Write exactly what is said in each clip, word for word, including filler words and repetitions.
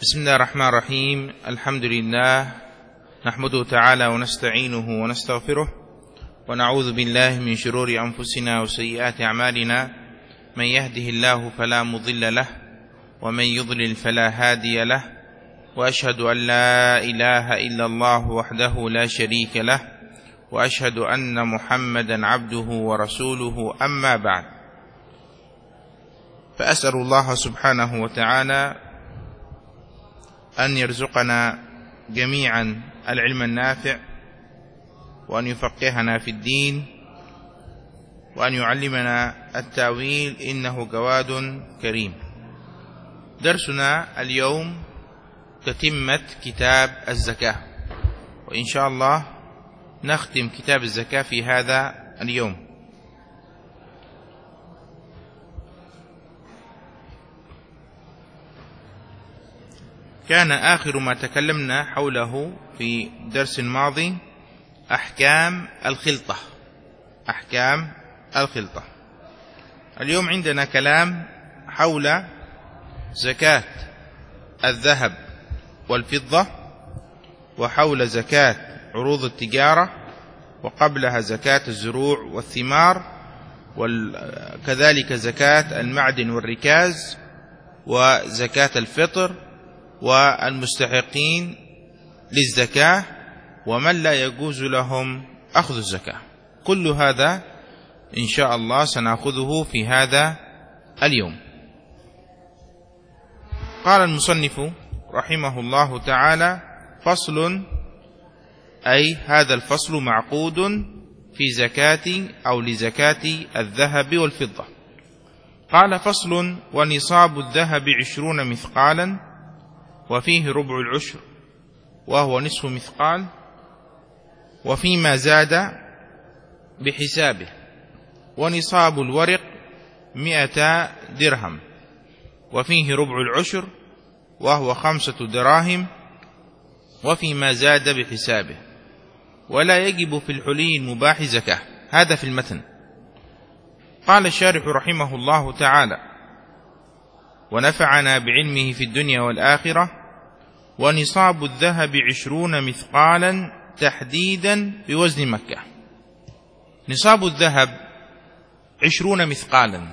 بسم الله الرحمن الرحيم. الحمد لله نحمده تعالى ونستعينه ونستغفره ونعوذ بالله من شرور أنفسنا وسيئات أعمالنا، من يهده الله فلا مضل له ومن يضلل فلا هادي له، وأشهد أن لا إله إلا الله وحده لا شريك له، وأشهد أن محمدا عبده ورسوله. أما بعد، فأسأل الله سبحانه وتعالى أن يرزقنا جميعا العلم النافع، وأن يفقهنا في الدين، وأن يعلمنا التأويل، إنه جواد كريم. درسنا اليوم تتمة كتاب الزكاة، وإن شاء الله نختم كتاب الزكاة في هذا اليوم. كان آخر ما تكلمنا حوله في درس ماضي أحكام الخلطة أحكام الخلطة. اليوم عندنا كلام حول زكاة الذهب والفضة، وحول زكاة عروض التجارة، وقبلها زكاة الزروع والثمار، وكذلك زكاة المعدن والركاز، وزكاة الفطر، والمستحقين للزكاة، ومن لا يجوز لهم أخذ الزكاة. كل هذا إن شاء الله سنأخذه في هذا اليوم. قال المصنف رحمه الله تعالى: فصل، أي هذا الفصل معقود في زكاة أو لزكاة الذهب والفضة. قال: فصل: ونصاب الذهب عشرون مثقالا، وفيه ربع العشر وهو نصف مثقال، وفيما زاد بحسابه. ونصاب الورق مئة درهم، وفيه ربع العشر وهو خمسة دراهم، وفيما زاد بحسابه. ولا يجب في الحلي المباح زكاة. هذا في المتن. قال الشارح رحمه الله تعالى: ونفعنا بعلمه في الدنيا والآخرة. ونصاب الذهب عشرون مثقالا تحديدا بوزن مكة. نصاب الذهب عشرون مثقالا،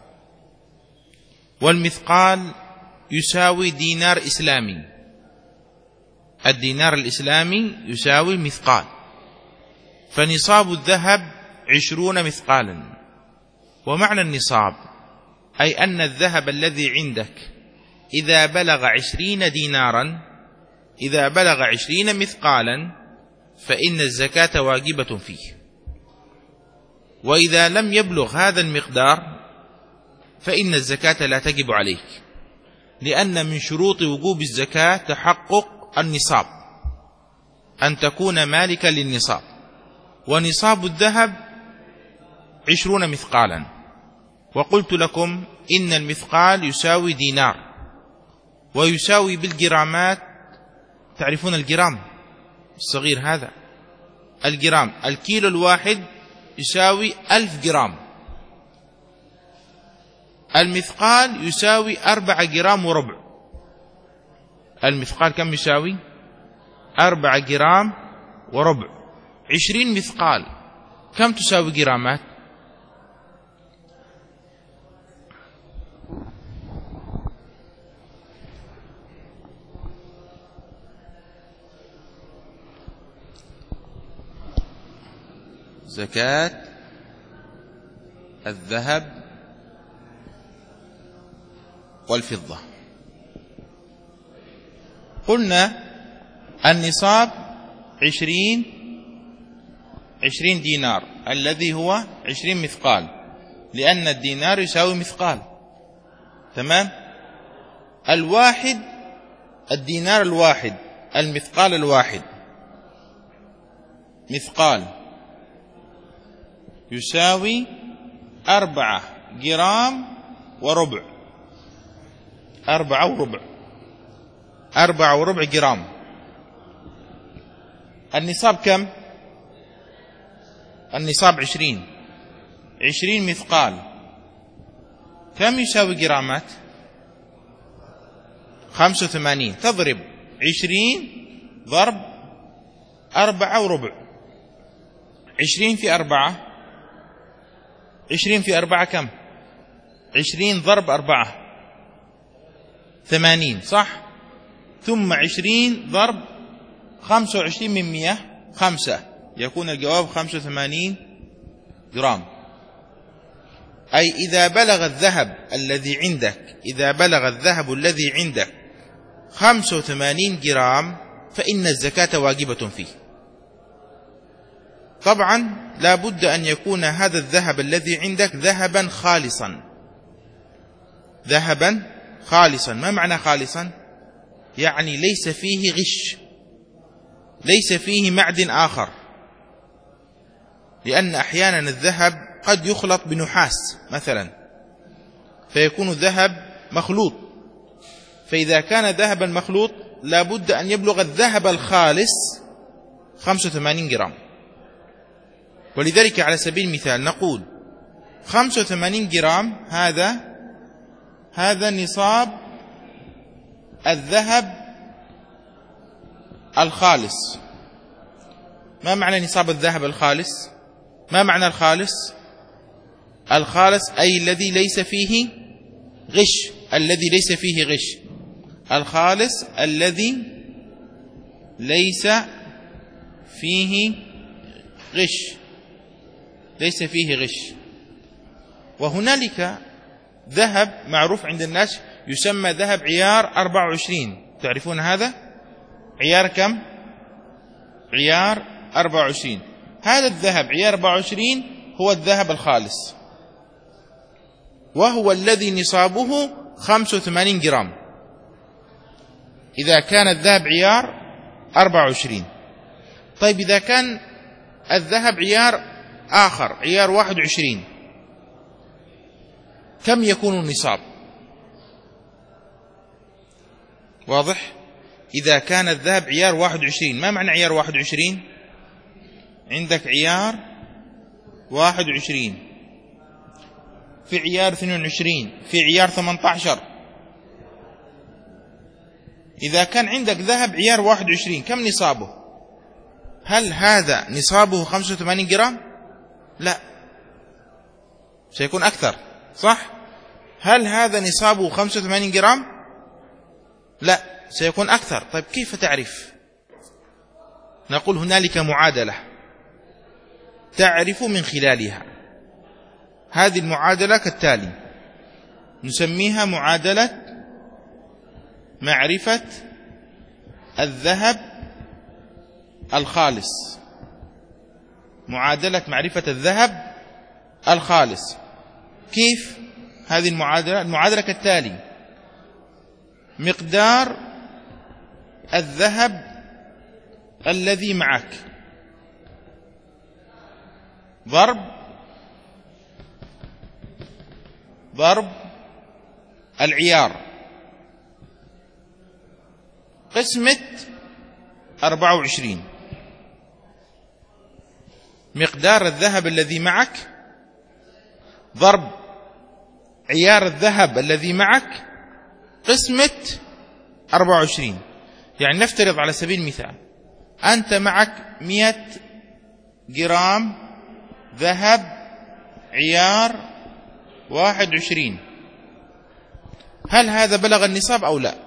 والمثقال يساوي دينار إسلامي. الدينار الإسلامي يساوي مثقال، فنصاب الذهب عشرون مثقالا. ومعنى النصاب أي أن الذهب الذي عندك إذا بلغ عشرين دينارا، إذا بلغ عشرين مثقالا، فإن الزكاة واجبة فيه. وإذا لم يبلغ هذا المقدار فإن الزكاة لا تجب عليك، لأن من شروط وجوب الزكاة تحقق النصاب، أن تكون مالكا للنصاب. ونصاب الذهب عشرون مثقالا، وقلت لكم إن المثقال يساوي دينار، ويساوي بالجرامات. تعرفون الجرام الصغير هذا؟ الجرام، الكيلو الواحد يساوي ألف جرام. المثقال يساوي أربعة جرام وربع. المثقال كم يساوي؟ أربعة جرام وربع. عشرين مثقال كم تساوي جرامات؟ زكاة الذهب والفضة. قلنا النصاب عشرين عشرين دينار، الذي هو عشرين مثقال، لأن الدينار يساوي مثقال. تمام؟ الواحد، الدينار الواحد، المثقال الواحد، مثقال يساوي أربعة جرام وربع. أربعة وربع أربعة وربع جرام. النصاب كم؟ النصاب عشرين عشرين مثقال كم يساوي جرامات؟ خمسة وثمانين، تضرب عشرين ضرب أربعة وربع. عشرين في أربعة، عشرين في أربعة كم؟ عشرين ضرب أربعة ثمانين، صح؟ ثم عشرين ضرب خمسة وعشرين من مئة خمسة، يكون الجواب خمسة وثمانين جرام. أي إذا بلغ الذهب الذي عندك إذا بلغ الذهب الذي عندك خمسة وثمانين جرام فإن الزكاة واجبة فيه. طبعا لا بد أن يكون هذا الذهب الذي عندك ذهبا خالصا. ذهبا خالصا، ما معنى خالصا؟ يعني ليس فيه غش، ليس فيه معدن آخر، لأن أحيانا الذهب قد يخلط بنحاس مثلا فيكون ذهب مخلوط، فإذا كان ذهبا مخلوط لا بد أن يبلغ الذهب الخالص خمسة وثمانين جرام. ولذلك على سبيل المثال نقول خمسة وثمانين جرام هذا هذا نصاب الذهب الخالص. ما معنى نصاب الذهب الخالص؟ ما معنى الخالص؟ الخالص أي الذي ليس فيه غش، الذي ليس فيه غش. الخالص الذي ليس فيه غش، ليس فيه غش. وهنالك ذهب معروف عند الناس يسمى ذهب عيار أربعة وعشرين، تعرفون هذا؟ عيار كم؟ عيار أربعة وعشرين. هذا الذهب عيار أربعة وعشرين هو الذهب الخالص، وهو الذي نصابه خمسة وثمانين جرام إذا كان الذهب عيار أربعة وعشرين. طيب إذا كان الذهب عيار آخر عيار واحد وعشرين كم يكون النصاب؟ واضح؟ إذا كان الذهب عيار واحد وعشرين، ما معنى عيار واحد وعشرين؟ عندك عيار واحد وعشرين، في عيار اثنين وعشرين، في عيار ثمانية عشر. إذا كان عندك ذهب عيار واحد وعشرين كم نصابه؟ هل هذا نصابه خمسة وثمانين جرام؟ لا، سيكون أكثر، صح؟ هل هذا نصابه خمسة وثمانين جرام؟ لا، سيكون أكثر. طيب كيف تعرف؟ نقول هنالك معادلة تعرف من خلالها. هذه المعادلة كالتالي، نسميها معادلة معرفة الذهب الخالص. معادلة معرفة الذهب الخالص. كيف هذه المعادلة؟ المعادلة كالتالي: مقدار الذهب الذي معك ضرب ضرب العيار قسمة أربعة وعشرين. مقدار الذهب الذي معك ضرب عيار الذهب الذي معك قسمة أربعة وعشرين. يعني نفترض على سبيل المثال أنت معك مئة جرام ذهب عيار واحد وعشرين، هل هذا بلغ النصاب أو لا؟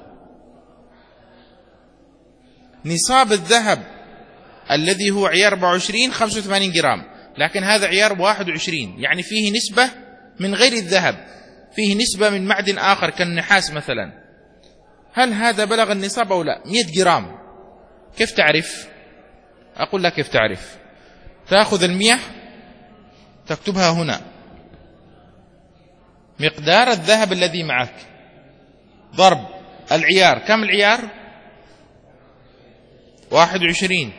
نصاب الذهب الذي هو عيار أربعة وعشرين خمسة وثمانين جرام، لكن هذا عيار واحد وعشرين، يعني فيه نسبة من غير الذهب، فيه نسبة من معدن آخر كالنحاس مثلا. هل هذا بلغ النصاب أو لا؟ مئة جرام. كيف تعرف؟ أقول لك كيف تعرف. تأخذ المئة تكتبها هنا، مقدار الذهب الذي معك ضرب العيار. كم العيار؟ واحد وعشرين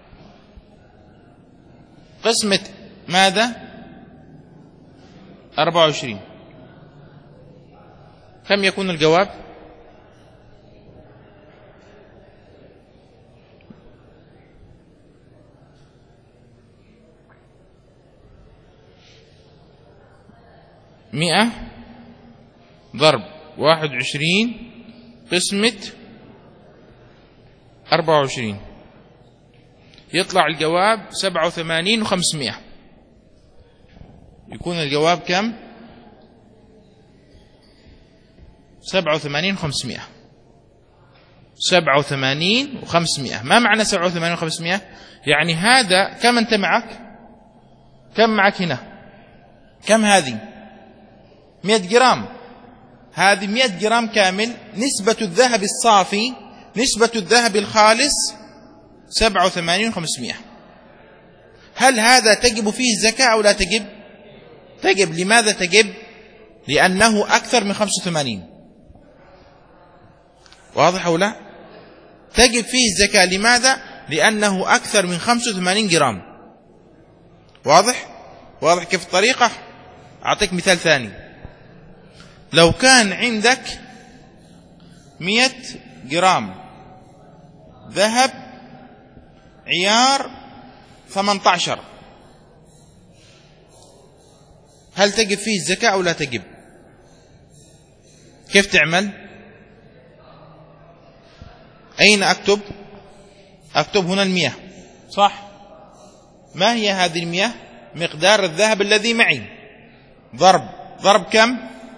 قسمة ماذا؟ أربعة وعشرين. كم يكون الجواب؟ مئة ضرب واحد وعشرين قسمة أربعة وعشرين، يطلع الجواب سبعة وثمانين وخمسمائة. يكون الجواب كم؟ سبعة وثمانين وخمسمائة. سبعة وثمانين وخمسمائة. ما معنى سبعة وثمانين وخمسمائة؟ يعني هذا كم أنت معك؟ كم معك هنا؟ كم هذه؟ مئة جرام. هذه مئة جرام كامل. نسبة الذهب الصافي، نسبة الذهب الخالص سبعة وثمانين وخمسمائة. هل هذا تجب فيه الزكاة أو لا تجب؟ تجب. لماذا تجب؟ لأنه أكثر من خمسة وثمانين. واضح أو لا؟ تجب فيه الزكاة. لماذا؟ لأنه أكثر من خمسة وثمانين جرام. واضح؟ واضح كيف الطريقة؟ أعطيك مثال ثاني. لو كان عندك مئة جرام ذهب عيار ثمانية عشر، هل تجب فيه الزكاة أو لا تجب؟ كيف تعمل؟ أين أكتب؟ أكتب هنا المياه، صح؟ ما هي هذه المياه؟ مقدار الذهب الذي معي. ضرب ضرب كم؟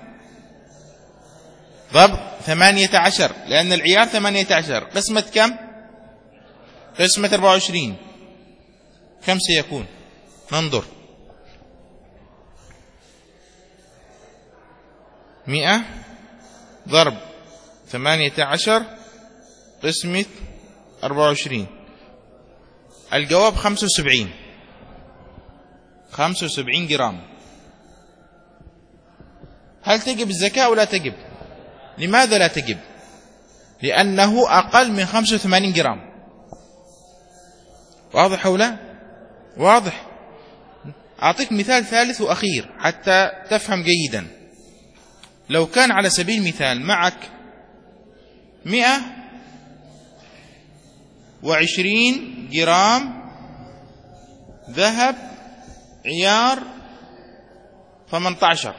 ضرب ثمانية عشر، لأن العيار ثمانية عشر. قسمة كم؟ قسمة أربعة وعشرين. كم سيكون؟ ننظر. مئة ضرب ثمانية عشر قسمة أربعة وعشرين. الجواب خمسة وسبعين. خمسة وسبعين جرام. هل تجب الزكاة أو لا تجب؟ لماذا لا تجب؟ لأنه أقل من خمسة وثمانين جرام. واضح أو لا؟ واضح. أعطيك مثال ثالث وأخير حتى تفهم جيدا. لو كان على سبيل المثال معك مئة وعشرين جرام ذهب عيار ثمانية عشر،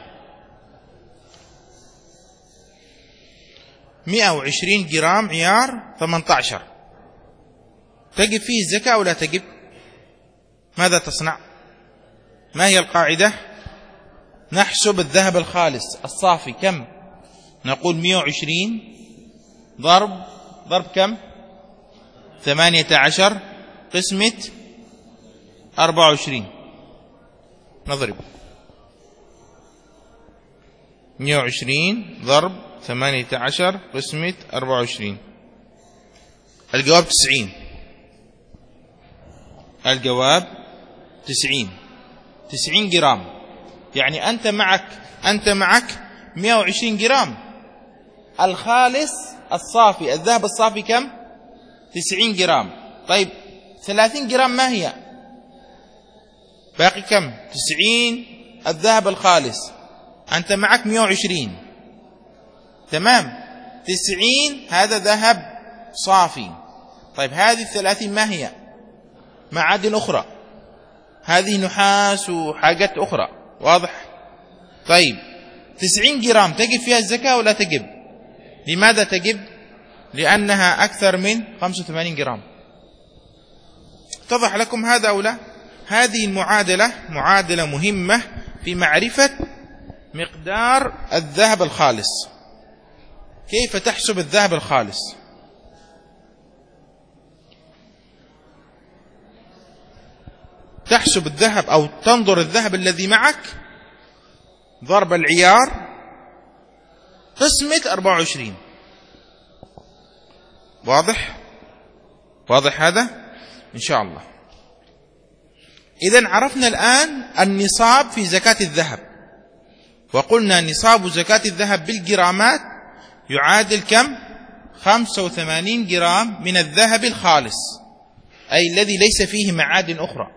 مئة وعشرين جرام عيار ثمانية عشر، تجب فيه الزكاة أو لا تجب؟ ماذا تصنع؟ ما هي القاعدة؟ نحسب الذهب الخالص الصافي كم؟ نقول مئة وعشرين ضرب ضرب كم؟ ثمانية عشر قسمة أربعة وعشرين. نضرب مئة وعشرين ضرب ثمانية عشر قسمة أربعة وعشرين. الجواب تسعين. الجواب تسعين. تسعين جرام. يعني أنت معك أنت معك مئة وعشرين جرام. الخالص الصافي الذهب الصافي كم؟ تسعين جرام. طيب ثلاثين جرام ما هي؟ باقي كم؟ تسعين الذهب الخالص. أنت معك مئة وعشرين. تمام. تسعين هذا ذهب صافي. طيب هذه الثلاثين ما هي؟ معادن أخرى. هذه نحاس وحاجات أخرى. واضح؟ طيب تسعين جرام تجب فيها الزكاة ولا تجب؟ لماذا تجب؟ لأنها أكثر من خمسة وثمانين جرام. اتضح لكم هذا أو لا؟ هذه المعادلة معادلة مهمة في معرفة مقدار الذهب الخالص. كيف تحسب الذهب الخالص؟ تحسب الذهب أو تنظر الذهب الذي معك ضرب العيار قسمة أربعة وعشرين. واضح؟ واضح هذا؟ إن شاء الله. إذن عرفنا الآن النصاب في زكاة الذهب، وقلنا نصاب زكاة الذهب بالجرامات يعادل كم؟ خمسة وثمانين جرام من الذهب الخالص، أي الذي ليس فيه معادن أخرى،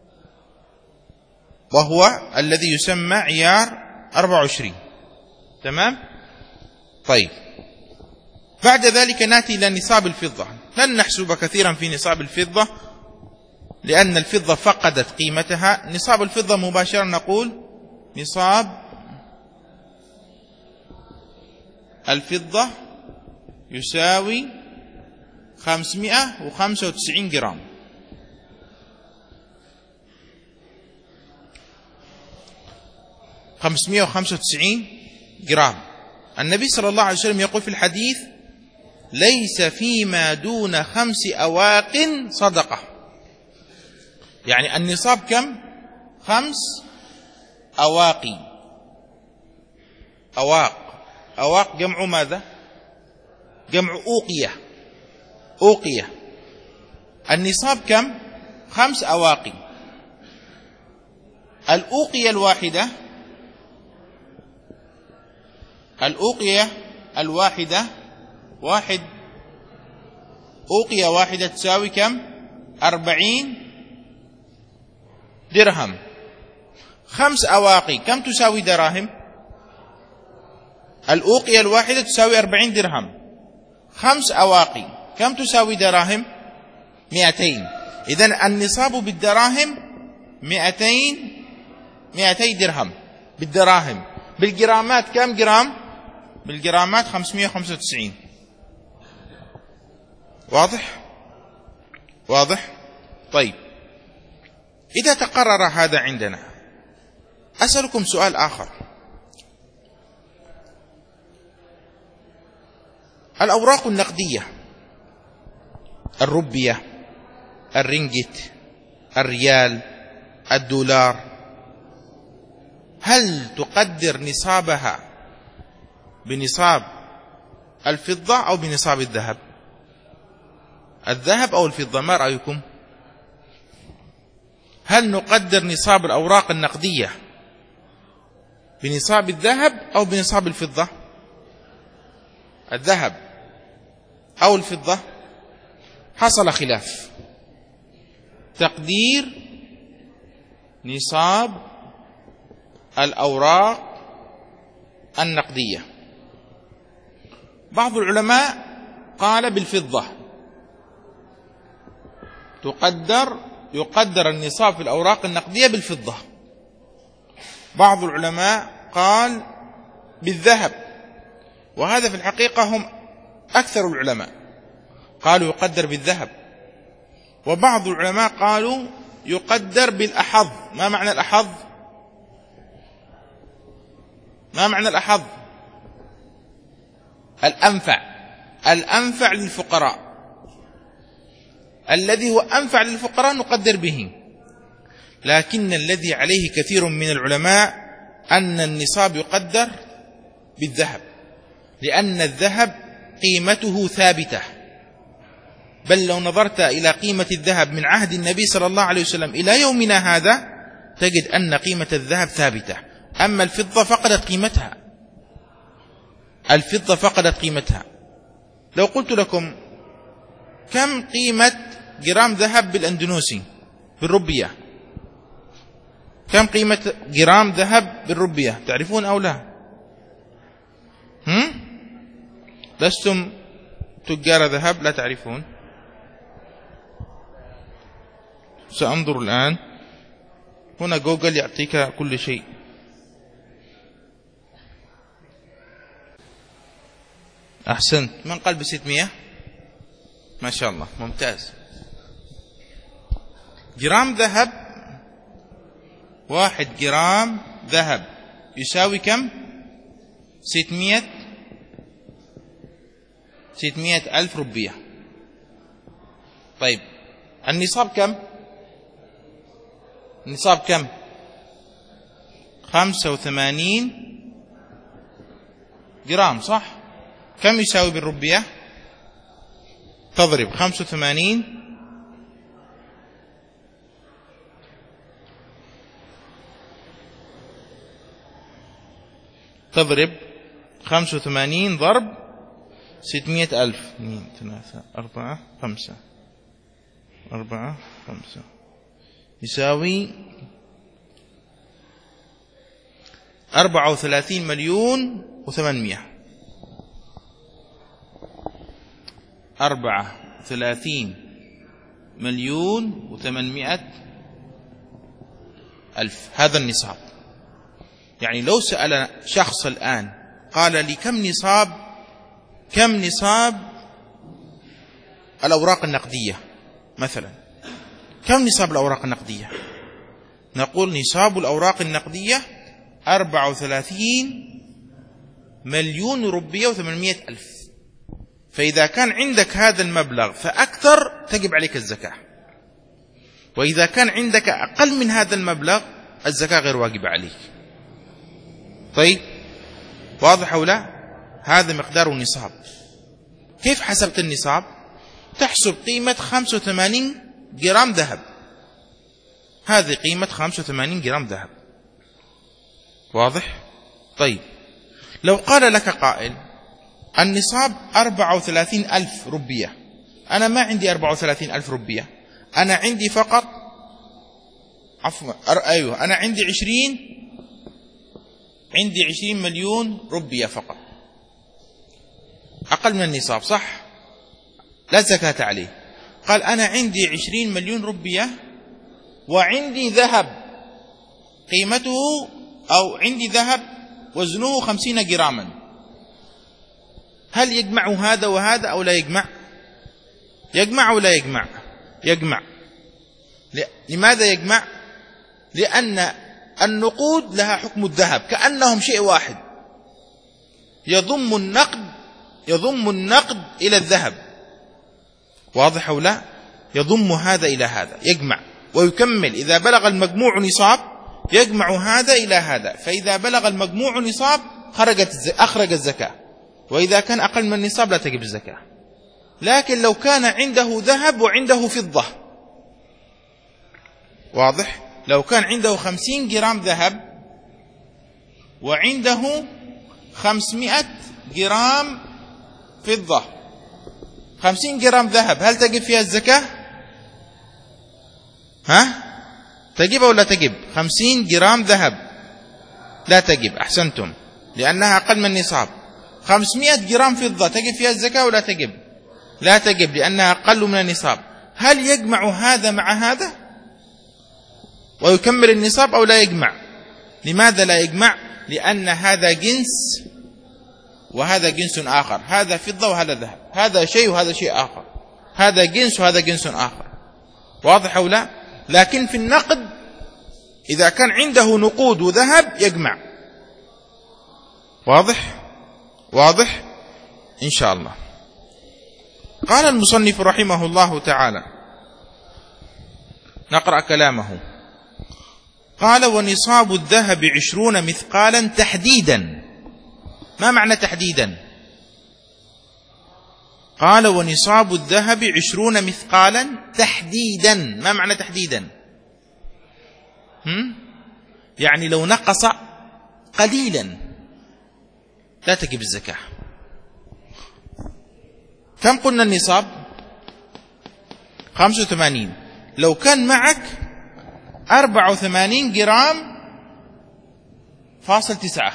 وهو الذي يسمى عيار أربعة وعشرين. تمام؟ طيب بعد ذلك نأتي إلى نصاب الفضة. لن نحسب كثيرا في نصاب الفضة لأن الفضة فقدت قيمتها. نصاب الفضة مباشرة نقول نصاب الفضة يساوي خمسمائة وخمسة وتسعين جرام. خمسمائة وخمسة وتسعين جرام. النبي صلى الله عليه وسلم يقول في الحديث: ليس فيما دون خمس أواق صدقة. يعني النصاب كم؟ خمس أواقي. أواق، أواق جمع ماذا؟ جمع أوقية. أوقية. النصاب كم؟ خمس أواقي. الأوقية الواحدة الأوقية الواحدة واحد أوقية واحدة تساوي كم؟ أربعين درهم. خمس أواقي كم تساوي دراهم؟ الأوقية الواحدة تساوي أربعين درهم. خمس أواقي كم تساوي دراهم؟ مئتين. إذن النصاب بالدراهم مئتين مئتي درهم بالدراهم. بالجرامات كم جرام؟ بالجرامات خمسمائة وخمسة وتسعين. واضح؟ واضح؟ طيب، إذا تقرر هذا عندنا أسألكم سؤال آخر. الأوراق النقدية، الروبية، الرنجت، الريال، الدولار، هل تقدر نصابها بنصاب الفضة أو بنصاب الذهب؟ الذهب أو الفضة، ما رأيكم؟ هل نقدر نصاب الأوراق النقدية بنصاب الذهب أو بنصاب الفضة؟ الذهب أو الفضة؟ حصل خلاف. تقدير نصاب الأوراق النقدية، بعض العلماء قال بالفضة تقدر يقدر النصاب في الأوراق النقدية بالفضة. بعض العلماء قال بالذهب، وهذا في الحقيقة هم أكثر العلماء قالوا يقدر بالذهب. وبعض العلماء قالوا يقدر بالأحظ. ما معنى الأحظ؟ ما معنى الأحظ؟ الأنفع. الأنفع للفقراء، الذي هو أنفع للفقراء نقدر به. لكن الذي عليه كثير من العلماء أن النصاب يقدر بالذهب، لأن الذهب قيمته ثابتة. بل لو نظرت إلى قيمة الذهب من عهد النبي صلى الله عليه وسلم إلى يومنا هذا تجد أن قيمة الذهب ثابتة. أما الفضة فقدت قيمتها. الفضة فقدت قيمتها. لو قلت لكم كم قيمة جرام ذهب بالأندونيسي بالروبية؟ كم قيمة جرام ذهب بالروبية؟ تعرفون أو لا؟ هم؟ لستم تجار ذهب، لا تعرفون. سأنظر الآن. هنا جوجل يعطيك كل شيء. أحسنت. من قال بستمائة؟ ما شاء الله، ممتاز. جرام ذهب، واحد جرام ذهب يساوي كم؟ ستمائة ستمائة ألف روبية. طيب النصاب كم؟ النصاب كم؟ خمسة وثمانين جرام، صح؟ كم يساوي بالروبية؟ تضرب خمسة وثمانين تضرب خمسة وثمانين ضرب ستمائة ألف. اثنين ثلاثة أربعة خمسة أربعة خمسة يساوي أربعة وثلاثين مليون وثمانمائة. أربعة وثلاثين مليون وثمانمائة ألف، هذا النصاب. يعني لو سأل شخص الآن قال لي كم نصاب كم نصاب الأوراق النقدية مثلا؟ كم نصاب الأوراق النقدية؟ نقول نصاب الأوراق النقدية أربعة وثلاثين مليون روبية وثمانمائة ألف. فإذا كان عندك هذا المبلغ فأكثر تجب عليك الزكاة، وإذا كان عندك أقل من هذا المبلغ الزكاة غير واجبة عليك. طيب واضح أو لا؟ هذا مقدار النصاب. كيف حسبت النصاب؟ تحسب قيمة خمسة وثمانين جرام ذهب، هذه قيمة خمسة وثمانين جرام ذهب. واضح؟ طيب لو قال لك قائل النصاب أربعة وثلاثين ألف روبية، أنا ما عندي أربعة وثلاثين ألف روبية، أنا عندي فقط عفوا أيوه أنا عندي عشرين عندي عشرين مليون روبية فقط، أقل من النصاب صح؟ لا زكاة عليه. قال أنا عندي عشرين مليون روبية وعندي ذهب قيمته أو عندي ذهب وزنه خمسين جراما، هل يجمع هذا وهذا أو لا يجمع؟ يجمع أو لا يجمع؟ يجمع. لماذا يجمع؟ لأن النقود لها حكم الذهب، كأنهم شيء واحد، يضم النقد يضم النقد إلى الذهب. واضح أو لا؟ يضم هذا إلى هذا، يجمع ويكمل. إذا بلغ المجموع نصاب يجمع هذا إلى هذا، فإذا بلغ المجموع نصاب خرجت أخرج الزكاة، وإذا كان أقل من النصاب لا تجب الزكاة. لكن لو كان عنده ذهب وعنده فضة، واضح؟ لو كان عنده خمسين جرام ذهب وعنده خمسمائة جرام فضة، خمسين جرام ذهب، هل تجب فيها الزكاة؟ ها؟ تجب أو لا تجب؟ خمسين جرام ذهب لا تجب، أحسنتم، لأنها أقل من النصاب. خمسمائة جرام فضة تجب فيها الزكاة ولا تجب؟ لا تجب، لأنها أقل من النصاب. هل يجمع هذا مع هذا ويكمل النصاب أو لا يجمع؟ لماذا لا يجمع؟ لأن هذا جنس وهذا جنس آخر، هذا فضة وهذا ذهب، هذا شيء وهذا شيء آخر، هذا جنس وهذا جنس آخر. واضح أو لا؟ لكن في النقد إذا كان عنده نقود وذهب يجمع. واضح؟ واضح؟ إن شاء الله. قال المصنف رحمه الله تعالى، نقرأ كلامه. قال: ونصاب الذهب عشرون مثقالا تحديدا. ما معنى تحديدا؟ قال: ونصاب الذهب عشرون مثقالا تحديدا. ما معنى تحديدا؟ هم؟ يعني لو نقص قليلا لا تجب الزكاة. كم قلنا النصاب؟ خمسة وثمانين. لو كان معك أربعة وثمانين جرام فاصل تسعة،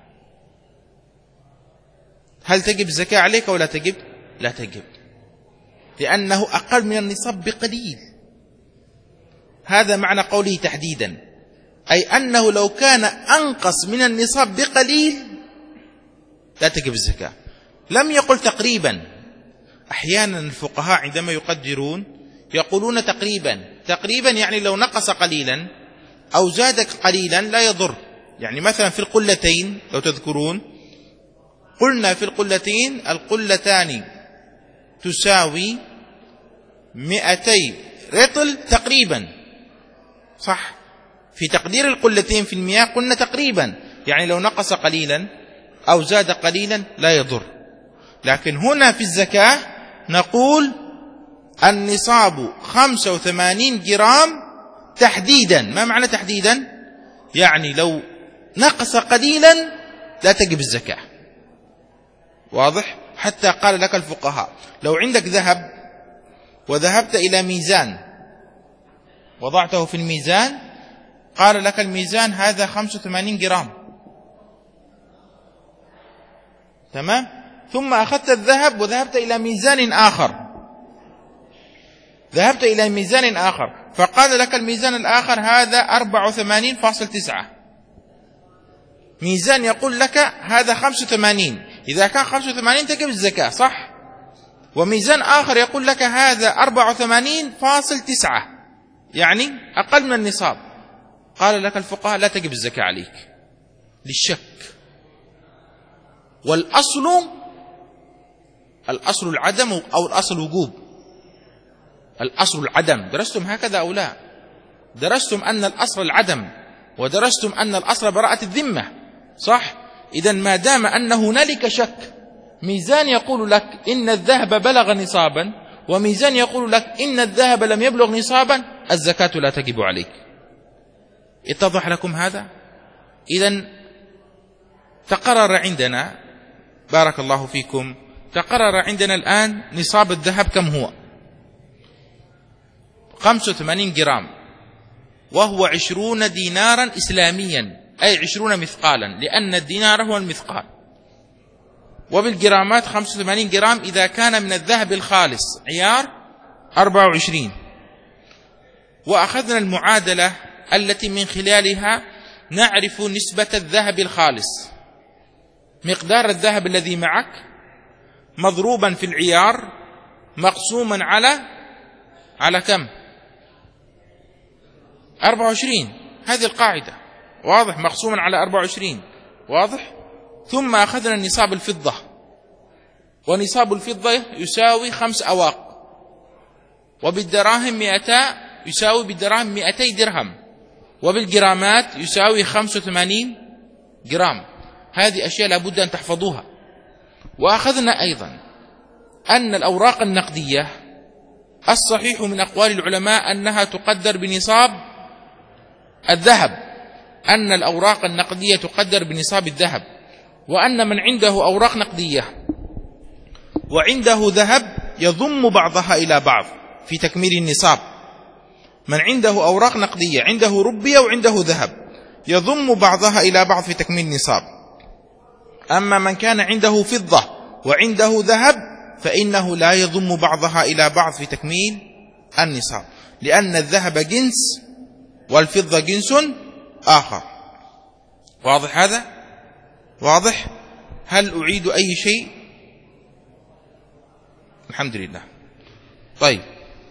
هل تجب الزكاة عليك ولا تجب؟ لا تجب، لأنه أقل من النصاب بقليل. هذا معنى قوله تحديدا، أي أنه لو كان أنقص من النصاب بقليل لا تجب الزكاة. لم يقل تقريبا. أحيانا الفقهاء عندما يقدرون يقولون تقريبا. تقريبا يعني لو نقص قليلا أو زاد قليلا لا يضر. يعني مثلا في القلتين لو تذكرون قلنا في القلتين القلتان تساوي مئتي رطل تقريبا، صح؟ في تقدير القلتين في المياه قلنا تقريبا، يعني لو نقص قليلا أو زاد قليلا لا يضر. لكن هنا في الزكاة نقول النصاب خمسة وثمانين جرام تحديدا. ما معنى تحديدا؟ يعني لو نقص قليلا لا تجب الزكاة. واضح؟ حتى قال لك الفقهاء لو عندك ذهب وذهبت إلى ميزان وضعته في الميزان، قال لك الميزان هذا خمسة وثمانين جرام، تمام؟ ثم أخذت الذهب وذهبت إلى ميزان آخر ذهبت إلى ميزان آخر فقال لك الميزان الآخر هذا أربعة وثمانين فاصل تسعة، ميزان يقول لك هذا خمسة وثمانين، إذا كان خمسة وثمانين تجب الزكاة، صح؟ وميزان آخر يقول لك هذا أربعة وثمانين فاصل تسعة، يعني أقل من النصاب، قال لك الفقهاء لا تجب الزكاة عليك للشك. والأصل الأصل العدم أو الأصل الوجوب؟ الأصل العدم. درستم هكذا أو لا؟ درستم أن الأصل العدم، ودرستم أن الأصل براءة الذمة، صح؟ إذن ما دام أن هنالك شك، ميزان يقول لك إن الذهب بلغ نصابا، وميزان يقول لك إن الذهب لم يبلغ نصابا، الزكاة لا تجب عليك. اتضح لكم هذا؟ إذن تقرر عندنا، بارك الله فيكم، تقرر عندنا الآن نصاب الذهب كم هو؟ خمسة وثمانين جرام، وهو عشرون دينارا إسلاميا، أي عشرون مثقالا، لأن الدينار هو المثقال. وبالجرامات خمسة وثمانين جرام إذا كان من الذهب الخالص عيار أربعة وعشرين. وأخذنا المعادلة التي من خلالها نعرف نسبة الذهب الخالص، مقدار الذهب الذي معك مضروبا في العيار مقسوما على على كم؟ أربعة وعشرين. هذه القاعدة، واضح؟ مقسوما على أربعة وعشرين، واضح؟ ثم أخذنا نصاب الفضة، ونصاب الفضة يساوي خمس أواق، وبالدراهم مئتا يساوي بالدراهم مئتي درهم، وبالجرامات يساوي خمسة وثمانين جرام. هذه أشياء لابد أن تحفظوها. وأخذنا أيضا أن الأوراق النقدية الصحيح من أقوال العلماء أنها تقدر بنصاب الذهب، أن الأوراق النقدية تقدر بنصاب الذهب، وأن من عنده أوراق نقدية وعنده ذهب يضم بعضها إلى بعض في تكميل النصاب. من عنده أوراق نقدية عنده ربية وعنده ذهب يضم بعضها إلى بعض في تكميل النصاب. أما من كان عنده فضة وعنده ذهب فإنه لا يضم بعضها إلى بعض في تكميل النصاب، لأن الذهب جنس والفضة جنس آخر. واضح هذا؟ واضح؟ هل أعيد أي شيء؟ الحمد لله. طيب،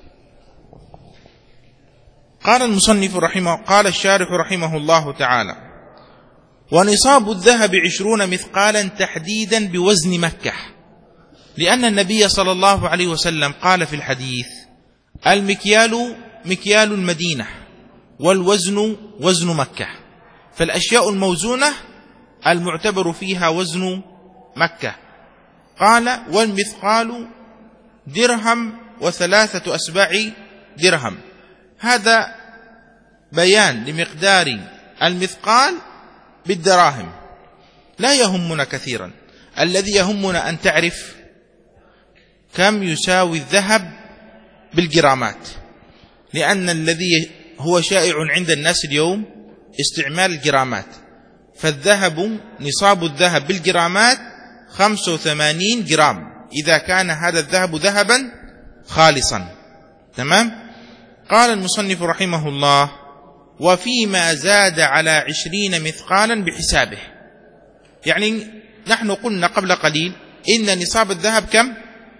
قال المصنف رحمه قال الشارح رحمه الله تعالى: ونصاب الذهب عشرون مثقالا تحديدا بوزن مكة، لأن النبي صلى الله عليه وسلم قال في الحديث: المكيال مكيال المدينة والوزن وزن مكة، فالأشياء الموزونة المعتبر فيها وزن مكة. قال: والمثقال درهم وثلاثة أسباع درهم. هذا بيان لمقدار المثقال بالدراهم، لا يهمنا كثيرا، الذي يهمنا أن تعرف كم يساوي الذهب بالجرامات، لأن الذي هو شائع عند الناس اليوم استعمال الجرامات. فالذهب نصاب الذهب بالجرامات خمسة وثمانين جرام إذا كان هذا الذهب ذهبا خالصا. تمام؟ قال المصنف رحمه الله: وفيما زاد على عشرين مثقالا بحسابه. يعني نحن قلنا قبل قليل إن نصاب الذهب كم؟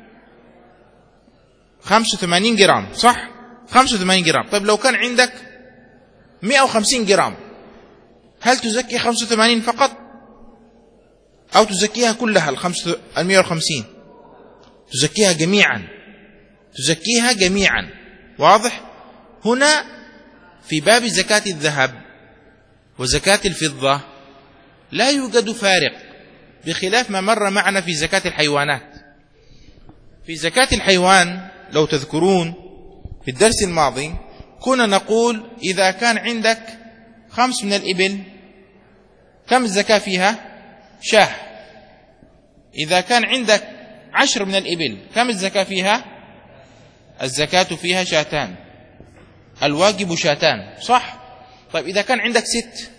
خمسة وثمانين جرام، صح؟ خمسة وثمانين جرام. طيب لو كان عندك مئة وخمسين جرام، هل تزكي خمسة وثمانين فقط أو تزكيها كلها المئة وخمسين؟ تزكيها جميعا، تزكيها جميعا. واضح؟ هنا في باب زكاة الذهب وزكاة الفضة لا يوجد فارق، بخلاف ما مر معنا في زكاة الحيوانات. في زكاة الحيوان لو تذكرون في الدرس الماضي كنا نقول إذا كان عندك خمس من الإبل كم الزكاة فيها؟ شاه. إذا كان عندك عشر من الإبل كم الزكاة فيها؟ الزكاة فيها شاتان، الواجب شاتان، صح؟ طيب إذا كان عندك ست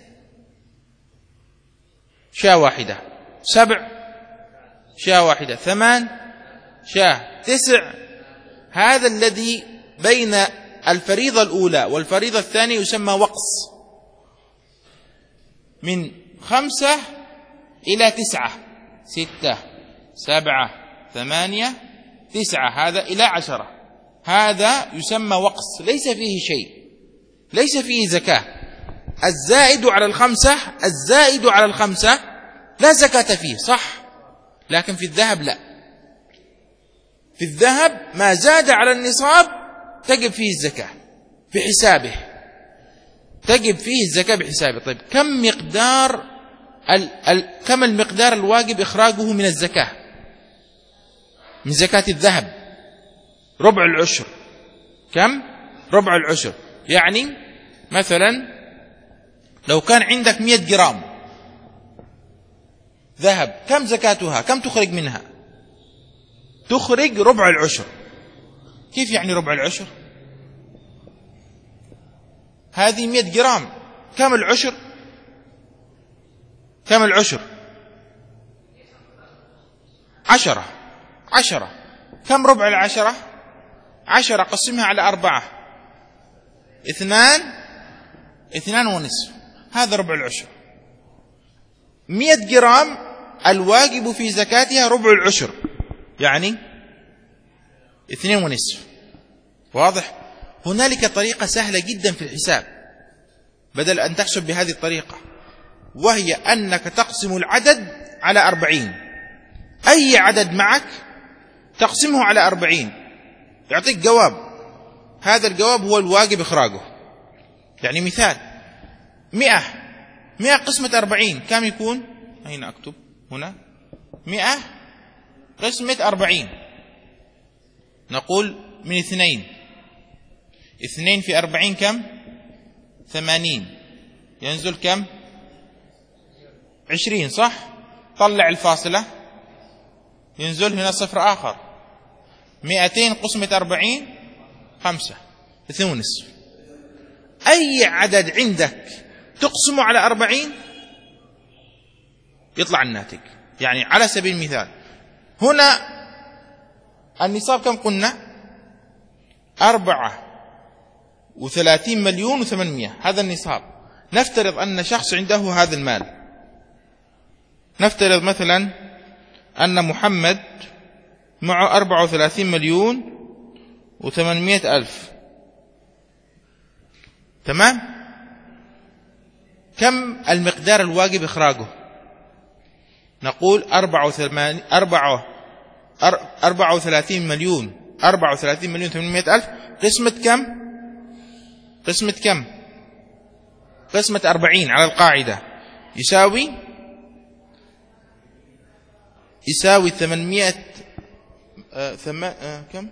شاة واحدة، سبع شاة واحدة، ثمان شاة، تسع. هذا الذي بين الفريضة الأولى والفريضة الثانية يسمى وقص، من خمسة إلى تسعة، ستة سبعة ثمانية تسعة، هذا إلى عشرة، هذا يسمى وقص، ليس فيه شيء، ليس فيه زكاة. الزائد على الخمسة، الزائد على الخمسة لا زكاة فيه، صح؟ لكن في الذهب لا، في الذهب ما زاد على النصاب تجب فيه الزكاة بحسابه، تجب فيه الزكاة بحسابه. طيب كم مقدار ال ال كم المقدار الواجب إخراجه من الزكاة، من زكاة الذهب؟ ربع العشر. كم؟ ربع العشر. يعني مثلا لو كان عندك مئة جرام ذهب، كم زكاتها؟ كم تخرج منها؟ تخرج ربع العشر. كيف يعني ربع العشر؟ هذه مئة جرام، كم العشر؟ كم العشر؟ عشرة. عشرة. كم ربع العشرة؟ عشرة قسمها على أربعة، اثنان، اثنان ونصف، هذا ربع العشر. مئة جرام الواجب في زكاتها ربع العشر، يعني اثنين ونصف. واضح؟ هنالك طريقة سهلة جدا في الحساب بدل أن تحسب بهذه الطريقة، وهي أنك تقسم العدد على أربعين. أي عدد معك تقسمه على أربعين يعطيك جواب، هذا الجواب هو الواجب إخراجه. يعني مثال مئة، مئة قسمة أربعين كم يكون؟ أين أكتب؟ هنا مئة قسمة أربعين، نقول من اثنين، اثنين في أربعين كم؟ ثمانين، ينزل كم؟ عشرين، صح؟ طلع الفاصلة ينزل هنا صفر آخر. مئتين قسمة أربعين خمسة، اثنين ونصف. أي عدد عندك تقسمه على أربعين يطلع الناتج. يعني على سبيل المثال هنا النصاب كم قلنا؟ أربعة وثلاثين مليون وثمانمائة، هذا النصاب. نفترض أن شخص عنده هذا المال، نفترض مثلا أن محمد معه أربعة وثلاثين مليون وثمانمائة ألف، تمام؟ كم المقدار الواجب إخراجه؟ نقول أربعة وثلاثين مليون، أربعة وثلاثين مليون ثمانمائة ألف قسمة كم؟ قسمة كم؟ قسمة أربعين على القاعدة يساوي يساوي ثمانمائة آه ثم آه كم؟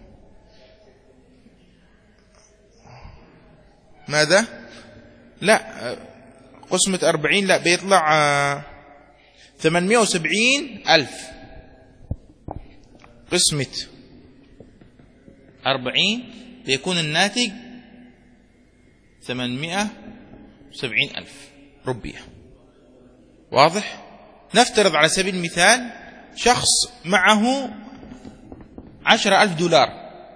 ماذا؟ لا آه قسمة أربعين لا بيطلع آه ثمانمائة وسبعين ألف قسمة أربعين بيكون الناتج ثمانمائة وسبعين ألف ربية. واضح؟ نفترض على سبيل المثال شخص معه عشرة ألف دولار،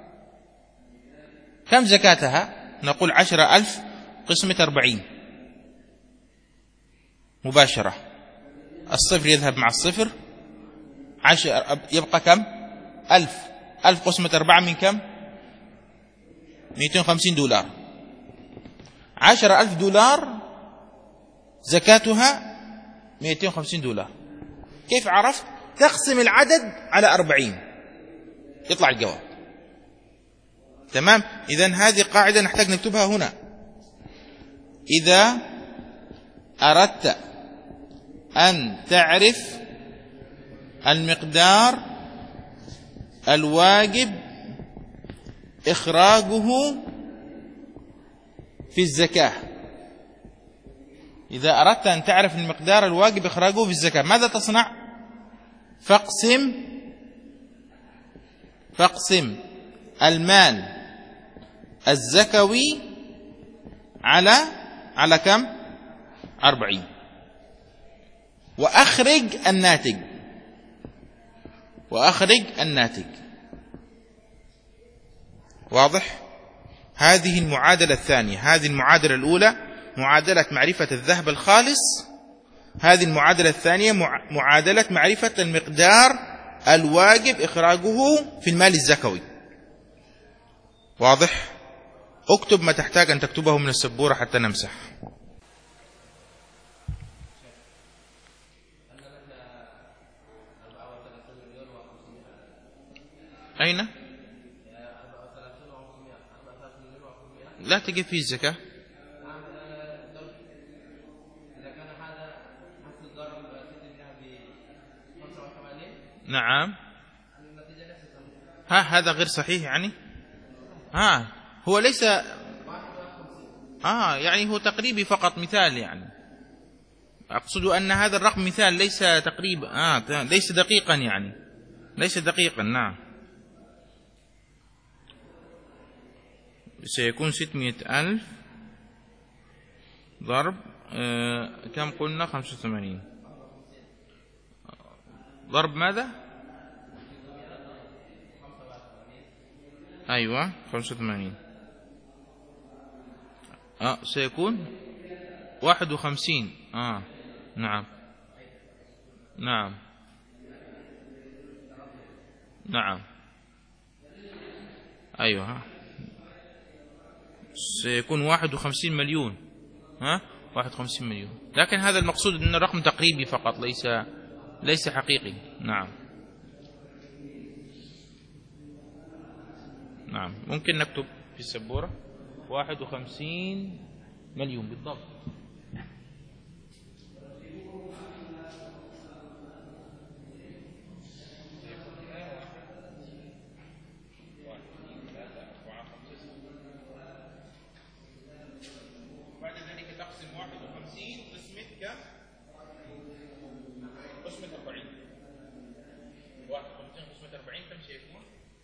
كم زكاتها؟ نقول عشرة ألف قسمة أربعين مباشرة، الصفر يذهب مع الصفر، عشر يبقى كم؟ ألف. ألف قسمة أربعة من كم؟ مئتين وخمسين دولار. عشرة ألف دولار زكاتها مئتين وخمسين دولار. كيف عرفت؟ تقسم العدد على أربعين يطلع الجواب. تمام؟ إذن هذه قاعدة نحتاج نكتبها هنا. إذا أردت أن تعرف المقدار الواجب إخراجه في الزكاة، إذا أردت أن تعرف المقدار الواجب إخراجه في الزكاة ماذا تصنع؟ فاقسم فاقسم المال الزكوي على على كم؟ أربعين، وأخرج الناتج وأخرج الناتج. واضح؟ هذه المعادلة الثانية. هذه المعادلة الأولى معادلة معرفة الذهب الخالص هذه المعادلة الثانية معادلة معرفة المقدار الواجب إخراجه في المال الزكوي. واضح؟ اكتب ما تحتاج أن تكتبه من السبورة حتى نمسح. أين؟ لا تجب فيه الزكاة. نعم. ها هذا غير صحيح يعني. ها هو ليس آه يعني هو تقريبي فقط مثال يعني. أقصد أن هذا الرقم مثال ليس تقريبا آه ليس دقيقا يعني ليس دقيقا. نعم. سيكون ستمائة ألف ضرب آه كم قلنا؟ خمسة وثمانين ضرب ماذا؟ أيوة خمسة وثمانين آه سيكون واحد وخمسين. آه نعم نعم نعم أيوة سيكون واحد وخمسين مليون. ها واحد وخمسين مليون. لكن هذا المقصود أن الرقم تقريبي فقط ليس ليس حقيقي. نعم نعم ممكن نكتب في السبورة واحد وخمسين مليون بالضبط. بعد ذلك تقسم واحد وخمسين قسمة كم؟ قسمة أربعين. واحد وخمسين قسمة أربعين كم سيكون؟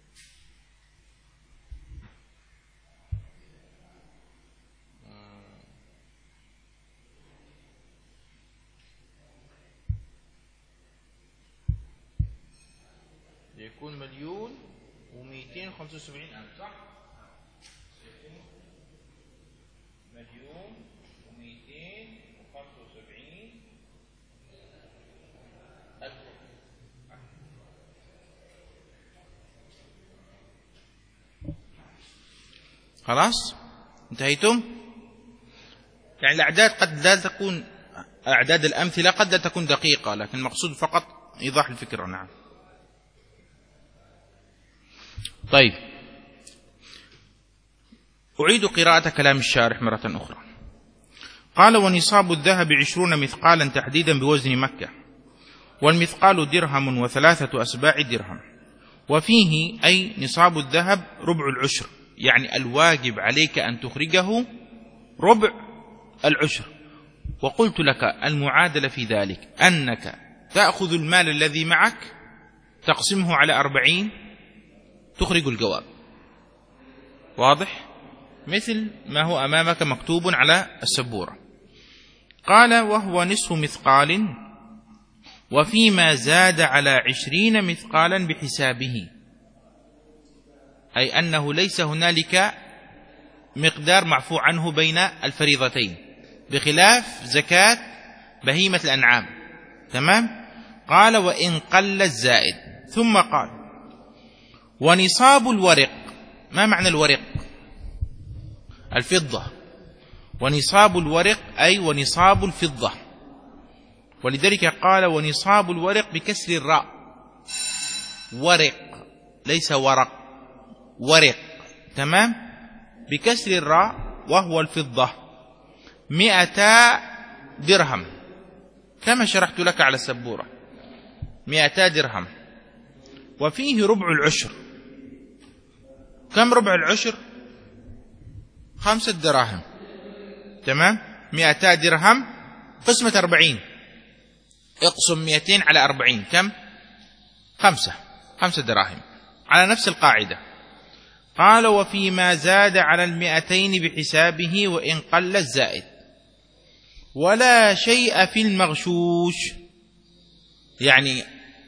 يكون مليون ومئتين وخمسة وسبعين ألف صح؟ مليون ومئتين وخمسة وسبعين ألف. خلاص انتهيتم؟ يعني الأعداد قد لا تكون أعداد الأمثلة قد لا تكون دقيقة، لكن المقصود فقط إيضاح الفكرة. نعم. طيب أعيد قراءة كلام الشارح مرة أخرى. قال: ونصاب الذهب عشرون مثقالا تحديدا بوزن مكة، والمثقال درهم وثلاثة أسباع درهم، وفيه أي نصاب الذهب ربع العشر، يعني الواجب عليك أن تخرجه ربع العشر. وقلت لك المعادلة في ذلك أنك تأخذ المال الذي معك تقسمه على أربعين تخرج الجواب. واضح؟ مثل ما هو أمامك مكتوب على السبورة. قال: وهو نصف مثقال، وفيما زاد على عشرين مثقالا بحسابه، أي أنه ليس هنالك مقدار معفو عنه بين الفريضتين بخلاف زكاة بهيمة الأنعام. تمام؟ قال: وإن قل الزائد. ثم قال: ونصاب الورق. ما معنى الورق؟ الفضة. ونصاب الورق أي ونصاب الفضة، ولذلك قال: ونصاب الورق بكسر الراء، ورق ليس ورق، ورق. تمام؟ بكسر الراء، وهو الفضة مئتا درهم كما شرحت لك على السبورة، مئتا درهم. وفيه ربع العشر. كم ربع العشر؟ خمسة دراهم. تمام؟ مئتا درهم قسمة أربعين، اقسم مئتين على أربعين كم؟ خمسة، خمسة دراهم على نفس القاعدة. قال: وفيما زاد على المئتين بحسابه وإن قل الزائد، ولا شيء في المغشوش، يعني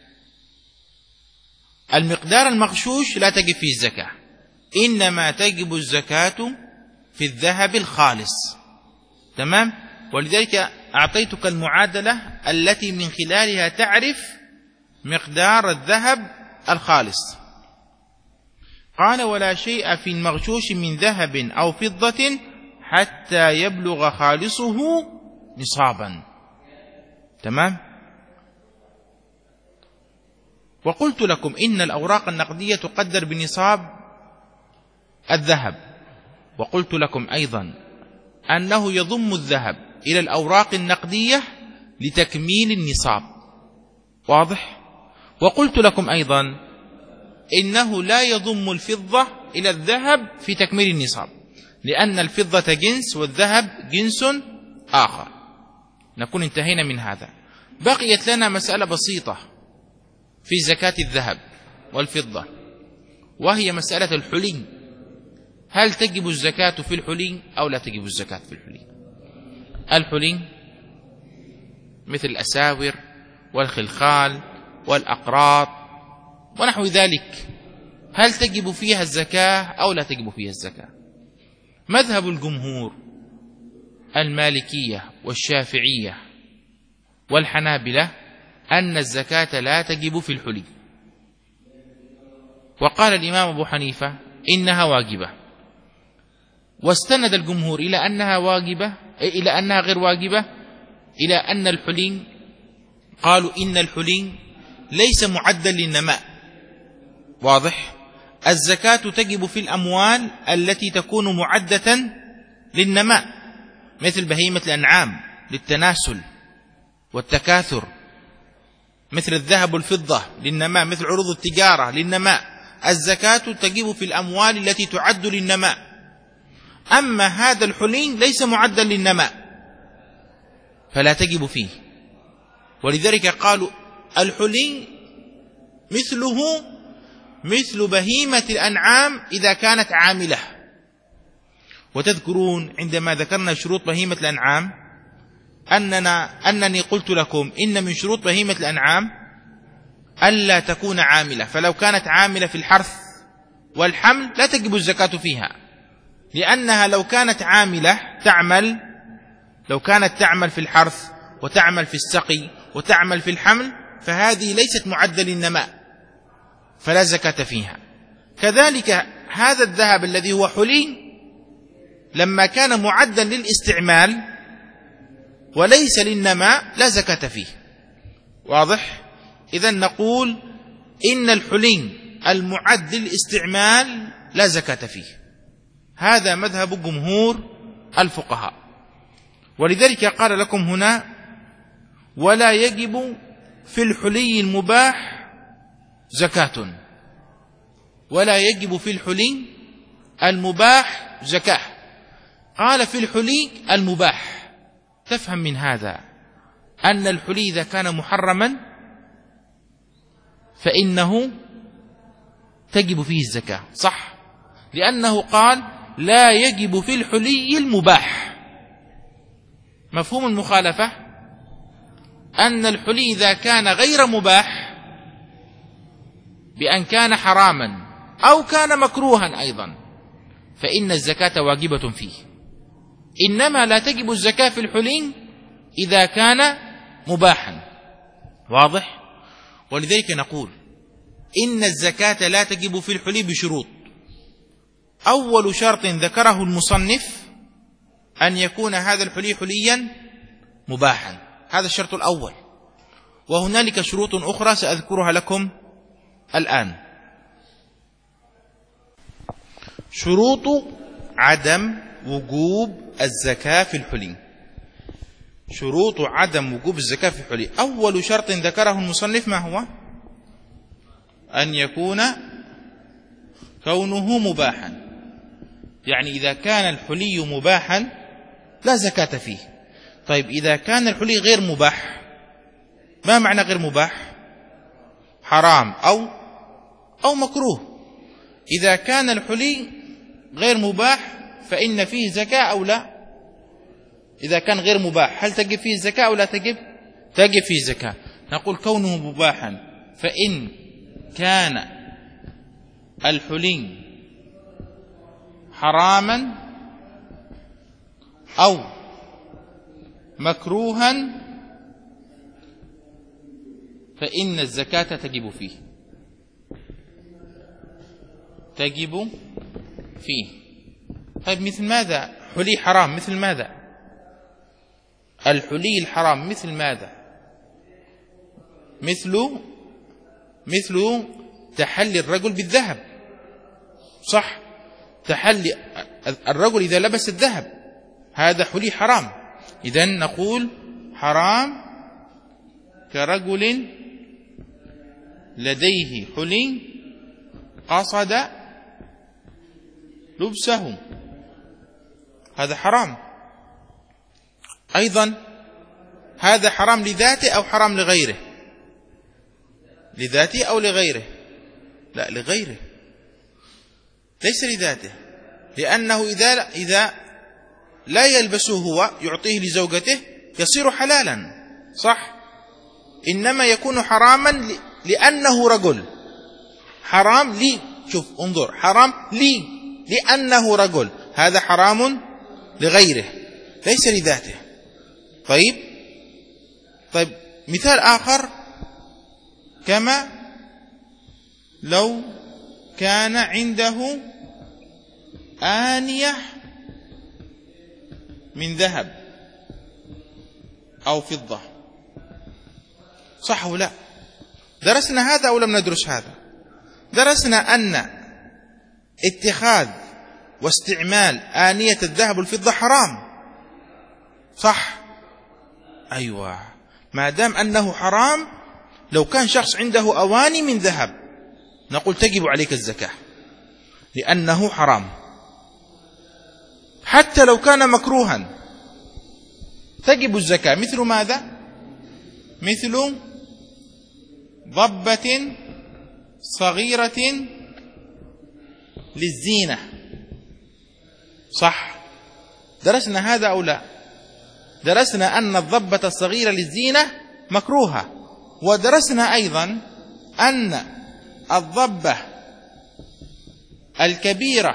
المقدار المغشوش لا تجب فيه الزكاة، إنما تجب الزكاة في الذهب الخالص. تمام؟ ولذلك أعطيتك المعادلة التي من خلالها تعرف مقدار الذهب الخالص. قال: ولا شيء في المغشوش من ذهب أو فضة حتى يبلغ خالصه نصابا. تمام. وقلت لكم إن الأوراق النقدية تقدر بنصاب الذهب، وقلت لكم أيضا أنه يضم الذهب إلى الأوراق النقدية لتكميل النصاب. واضح؟ وقلت لكم أيضا إنه لا يضم الفضة إلى الذهب في تكميل النصاب، لأن الفضة جنس والذهب جنس آخر. نكون انتهينا من هذا. بقيت لنا مسألة بسيطة في زكاة الذهب والفضة، وهي مسألة الحلي. هل تجب الزكاة في الحلي أو لا تجب الزكاة في الحلي؟ الحلي مثل الأساور والخلخال والأقراط ونحو ذلك، هل تجب فيها الزكاة أو لا تجب فيها الزكاة؟ مذهب الجمهور المالكية والشافعية والحنابلة أن الزكاة لا تجب في الحلي، وقال الإمام أبو حنيفة إنها واجبة، واستند الجمهور إلى أنها واجبة إلى أنها غير واجبة إلى أن الحلي، قالوا إن الحلي ليس معدا للنماء. واضح؟ الزكاة تجب في الأموال التي تكون معدة للنماء، مثل بهيمة الأنعام للتناسل والتكاثر، مثل الذهب والفضة للنماء، مثل عروض التجارة للنماء. الزكاة تجب في الأموال التي تعد للنماء. أما هذا الحلي ليس معدا للنماء فلا تجب فيه، ولذلك قالوا الحلي مثله مثل بهيمة الأنعام إذا كانت عاملة. وتذكرون عندما ذكرنا شروط بهيمة الأنعام أننا أنني قلت لكم إن من شروط بهيمة الأنعام ألا تكون عاملة، فلو كانت عاملة في الحرث والحمل لا تجب الزكاة فيها، لأنها لو كانت عاملة تعمل لو كانت تعمل في الحرث وتعمل في السقي وتعمل في الحمل فهذه ليست معدة للنماء فلا زكاة فيها. كذلك هذا الذهب الذي هو حلي لما كان معدا للاستعمال وليس للنماء لا زكاة فيه. واضح؟ إذن نقول إن الحلي المعد للاستعمال لا زكاة فيه. هذا مذهب جمهور الفقهاء، ولذلك قال لكم هنا: ولا يجب في الحلي المباح زكاة. ولا يجب في الحلي المباح زكاة. قال في الحلي المباح، تفهم من هذا أن الحلي إذا كان محرما فإنه تجب فيه الزكاة، صح؟ لأنه قال لا يجب في الحلي المباح. مفهوم المخالفة أن الحلي إذا كان غير مباح بأن كان حراما أو كان مكروها أيضا فإن الزكاة واجبة فيه، إنما لا تجب الزكاة في الحلي إذا كان مباحا. واضح؟ ولذلك نقول إن الزكاة لا تجب في الحلي بشروط. أول شرط ذكره المصنف أن يكون هذا الحلي حليا مباحا، هذا الشرط الأول، وهنالك شروط أخرى سأذكرها لكم الآن. شروط عدم وجوب الزكاة في الحلي. شروط عدم وجوب الزكاة في الحلي. أول شرط ذكره المصنف ما هو؟ أن يكون كونه مباحا، يعني إذا كان الحلي مباحا لا زكاة فيه. طيب إذا كان الحلي غير مباح، ما معنى غير مباح؟ حرام أو أو مكروه. إذا كان الحلي غير مباح فإن فيه زكاة أو لا؟ إذا كان غير مباح هل تجب فيه الزكاة أو لا تجب؟ تجب فيه الزكاة. نقول كونه مباحا، فإن كان الحلي حراما أو مكروها فإن الزكاة تجب فيه، تجب فيه. طيب مثل ماذا؟ حلي حرام مثل ماذا؟ الحلي الحرام مثل ماذا؟ مثل مثل تحلي الرجل بالذهب، صح؟ تحلي الرجل إذا لبس الذهب هذا حلي حرام. إذن نقول حرام كرجل لديه حلي قصد لبسه، هذا حرام. أيضا هذا حرام لذاته أو حرام لغيره؟ لذاته أو لغيره؟ لا، لغيره، ليس لذاته، لأنه إذا إذا لا يلبسه هو يعطيه لزوجته يصير حلالا، صح؟ إنما يكون حراما لأنه رجل، حرام لي، شوف انظر، حرام لي لأنه رجل، هذا حرام لغيره ليس لذاته. طيب طيب مثال آخر، كما لو كان عنده آنية من ذهب أو فضة، صح أو لا؟ درسنا هذا أو لم ندرس هذا؟ درسنا أن اتخاذ واستعمال آنية الذهب والفضة حرام، صح؟ أيوة، ما دام أنه حرام، لو كان شخص عنده أواني من ذهب نقول تجب عليك الزكاة لأنه حرام، حتى لو كان مكروها تجب الزكاة. مثل ماذا؟ مثل ضبة صغيرة للزينة، صح؟ درسنا هذا أو لا؟ درسنا أن الضبة الصغيرة للزينة مكروهة، ودرسنا أيضا أن الضبة الكبيرة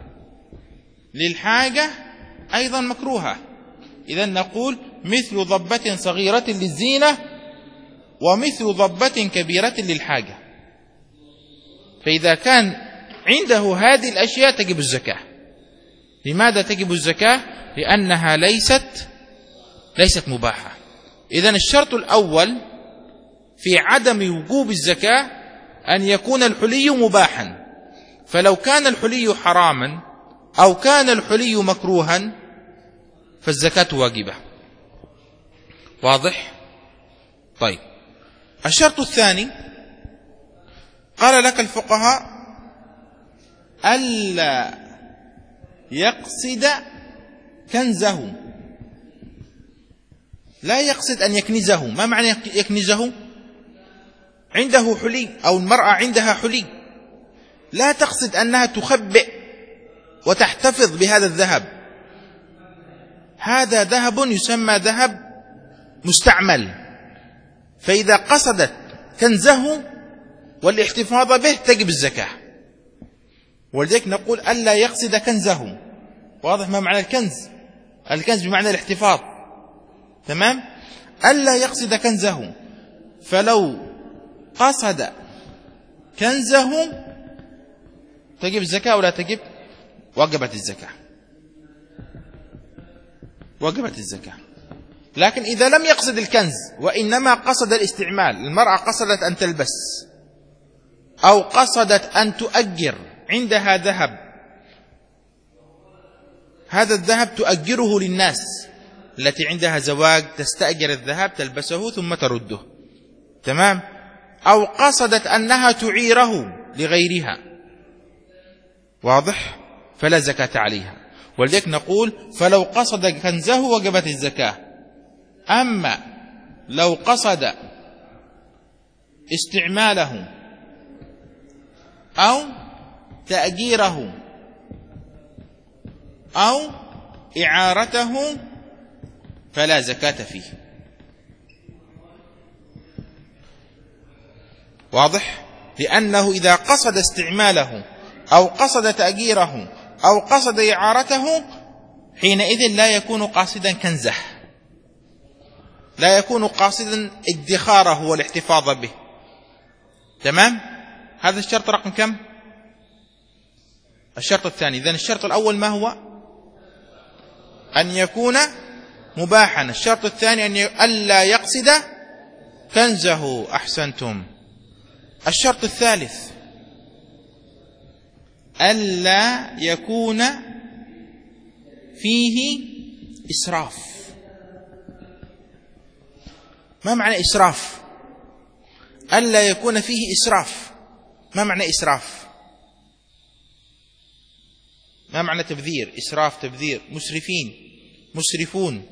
للحاجة أيضا مكروهة. إذن نقول مثل ضبة صغيرة للزينة ومثل ضبة كبيرة للحاجة. فإذا كان عنده هذه الأشياء تجب الزكاة. لماذا تجب الزكاة؟ لأنها ليست ليست مباحة. إذن الشرط الأول في عدم وجوب الزكاة أن يكون الحلي مباحا، فلو كان الحلي حراما أو كان الحلي مكروها فالزكاة واجبة. واضح؟ طيب، الشرط الثاني قال لك الفقهاء ألا يقصد كنزه، لا يقصد أن يكنزه. ما معنى يكنزه؟ عنده حلي أو المرأة عندها حلي، لا تقصد أنها تخبئ وتحتفظ بهذا الذهب، هذا ذهب يسمى ذهب مستعمل، فإذا قصدت كنزه والاحتفاظ به تجب الزكاة. ولذلك نقول ألا يقصد كنزه. واضح ما معنى الكنز؟ الكنز بمعنى الاحتفاظ، تمام؟ ألا يقصد كنزه، فلو قصد كنزه تجب الزكاة ولا تجب؟ وجبت الزكاة، وجبت الزكاة. لكن إذا لم يقصد الكنز وإنما قصد الاستعمال، المرأة قصدت أن تلبس أو قصدت أن تؤجر، عندها ذهب، هذا الذهب تؤجره للناس، التي عندها زواج تستأجر الذهب تلبسه ثم ترده، تمام؟ أو قصدت أنها تعيره لغيرها، واضح؟ فلا زكاة عليها. ولذلك نقول فلو قصد كنزه وجبت الزكاة. أما لو قصد استعماله أو تأجيره أو إعارته فلا زكاة فيه. واضح؟ لأنه إذا قصد استعماله أو قصد تأجيره أو قصد إعارته حينئذ لا يكون قاصدا كنزه، لا يكون قاصدا ادخاره والاحتفاظ به. تمام؟ هذا الشرط رقم كم؟ الشرط الثاني. إذن الشرط الأول ما هو؟ أن يكون مباحا. الشرط الثاني أن ي... ألا يقصد كنزه. أحسنتم. الشرط الثالث ألا يكون فيه إسراف. ما معنى إسراف؟ ألا يكون فيه إسراف. ما معنى إسراف؟ ما معنى تبذير؟ إسراف، تبذير. مسرفين، مسرفون،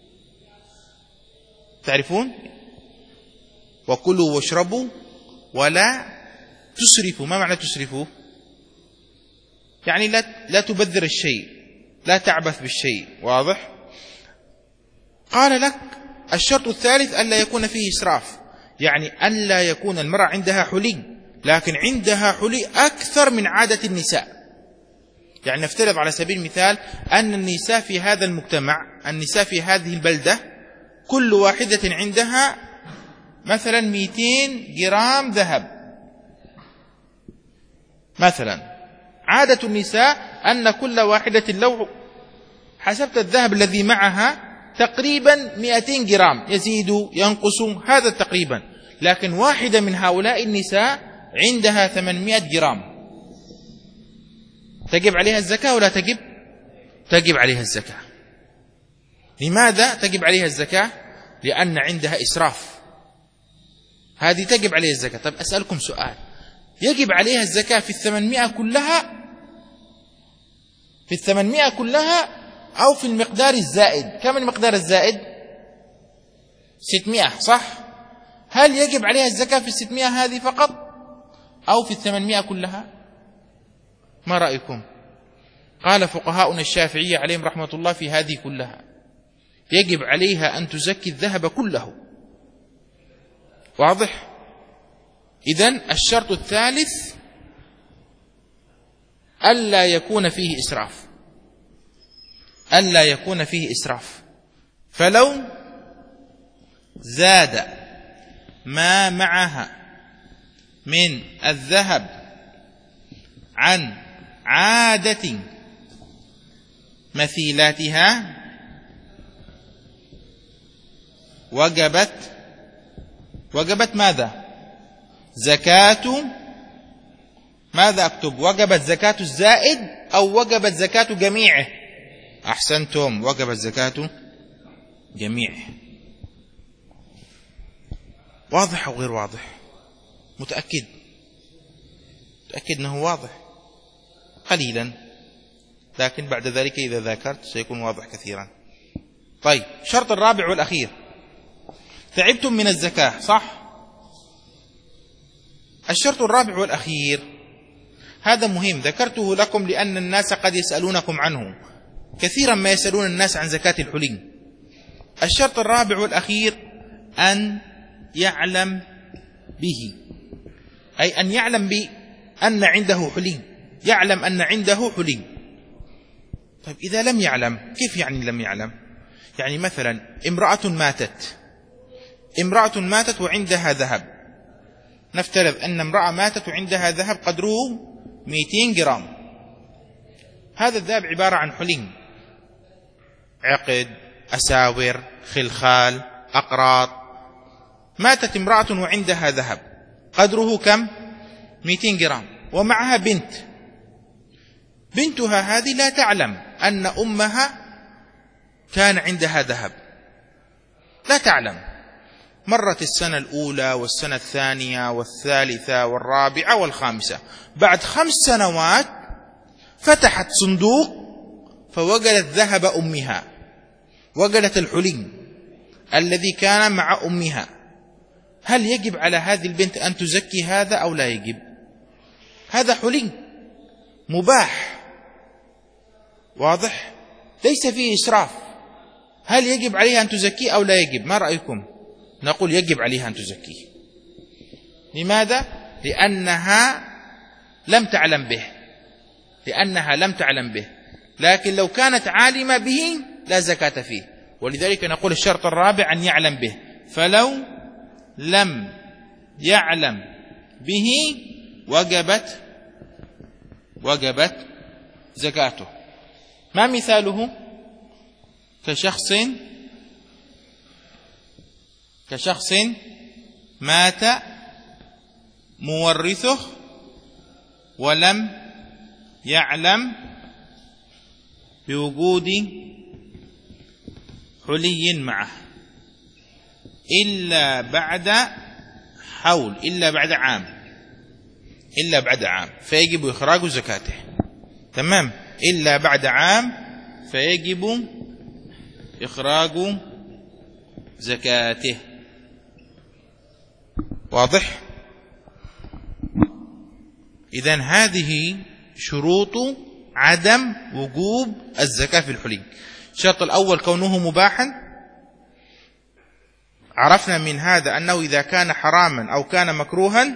تعرفون؟ وكلوا واشربوا ولا تسرفوا. ما معنى تسرفوا؟ يعني لا لا تبذر الشيء، لا تعبث بالشيء. واضح؟ قال لك الشرط الثالث ألا يكون فيه إسراف، يعني ألا يكون المرأة عندها حلي لكن عندها حلي أكثر من عادة النساء. يعني نفترض على سبيل المثال أن النساء في هذا المجتمع، النساء في هذه البلدة كل واحدة عندها مثلا مئتين جرام ذهب مثلا. عادة النساء أن كل واحدة لو حسبت الذهب الذي معها تقريبا مئتين جرام، يزيد ينقص هذا تقريبا. لكن واحدة من هؤلاء النساء عندها ثمانمئة جرام، تجب عليها الزكاة ولا تجب؟ تجب عليها الزكاة. لماذا تجب عليها الزكاة؟ لأن عندها إسراف، هذه تجب عليها الزكاة. طب أسألكم سؤال، يجب عليها الزكاة في الثمانمائة كلها، في الثمانمائة كلها أو في المقدار الزائد؟ كم المقدار الزائد؟ ستمائة، صح؟ هل يجب عليها الزكاة في الستمائة هذه فقط أو في الثمانمائة كلها؟ ما رأيكم؟ قال فقهاؤنا الشافعية عليهم رحمة الله في هذه كلها يجب عليها أن تزكي الذهب كله. واضح؟ إذن الشرط الثالث ألا يكون فيه إسراف، ألا يكون فيه إسراف. فلو زاد ما معها من الذهب عن عادة مثيلاتها وجبت وجبت ماذا؟ زكاة ماذا أكتب؟ وجبت زكاة الزائد أو وجبت زكاة جميعه؟ أحسنتم، وجبت زكاة جميعه. واضح أو غير واضح؟ متأكد متأكد أنه واضح قليلا، لكن بعد ذلك إذا ذاكرت سيكون واضح كثيرا. طيب، شرط الرابع والأخير، تعبتم من الزكاة، صح؟ الشرط الرابع والأخير هذا مهم، ذكرته لكم لأن الناس قد يسألونكم عنه كثيرا، ما يسألون الناس عن زكاة الحلي. الشرط الرابع والأخير أن يعلم به، أي أن يعلم بأن عنده حلي، يعلم أن عنده حلي. طيب إذا لم يعلم، كيف يعني لم يعلم؟ يعني مثلا امرأة ماتت امرأة ماتت وعندها ذهب، نفترض أن امرأة ماتت وعندها ذهب قدره مئتين جرام. هذا الذهب عبارة عن حلي، عقد، أساور، خلخال، أقراط. ماتت امرأة وعندها ذهب قدره كم؟ مئتين جرام، ومعها بنت. بنتها هذه لا تعلم أن أمها كان عندها ذهب، لا تعلم. مرت السنة الأولى والسنة الثانية والثالثة والرابعة والخامسة، بعد خمس سنوات فتحت صندوق فوجدت ذهب أمها، وجدت الحلي الذي كان مع أمها. هل يجب على هذه البنت أن تزكي هذا أو لا يجب؟ هذا حلي مباح، واضح؟ ليس فيه إسراف. هل يجب عليها أن تزكيه أو لا يجب؟ ما رأيكم؟ نقول يجب عليها أن تزكيه. لماذا؟ لأنها لم تعلم به، لأنها لم تعلم به. لكن لو كانت عالمة به لا زكاة فيه. ولذلك نقول الشرط الرابع أن يعلم به، فلو لم يعلم به وجبت وجبت زكاته. ما مثاله؟ كشخص كشخص مات مورثه ولم يعلم بوجود حلي معه إلا بعد حول، إلا بعد عام، إلا بعد عام فيجب إخراج زكاته. تمام، إلا بعد عام فيجب إخراج زكاته. واضح؟ إذن هذه شروط عدم وجوب الزكاة في الحلي. الشرط الأول كونه مباحا، عرفنا من هذا أنه إذا كان حراما أو كان مكروها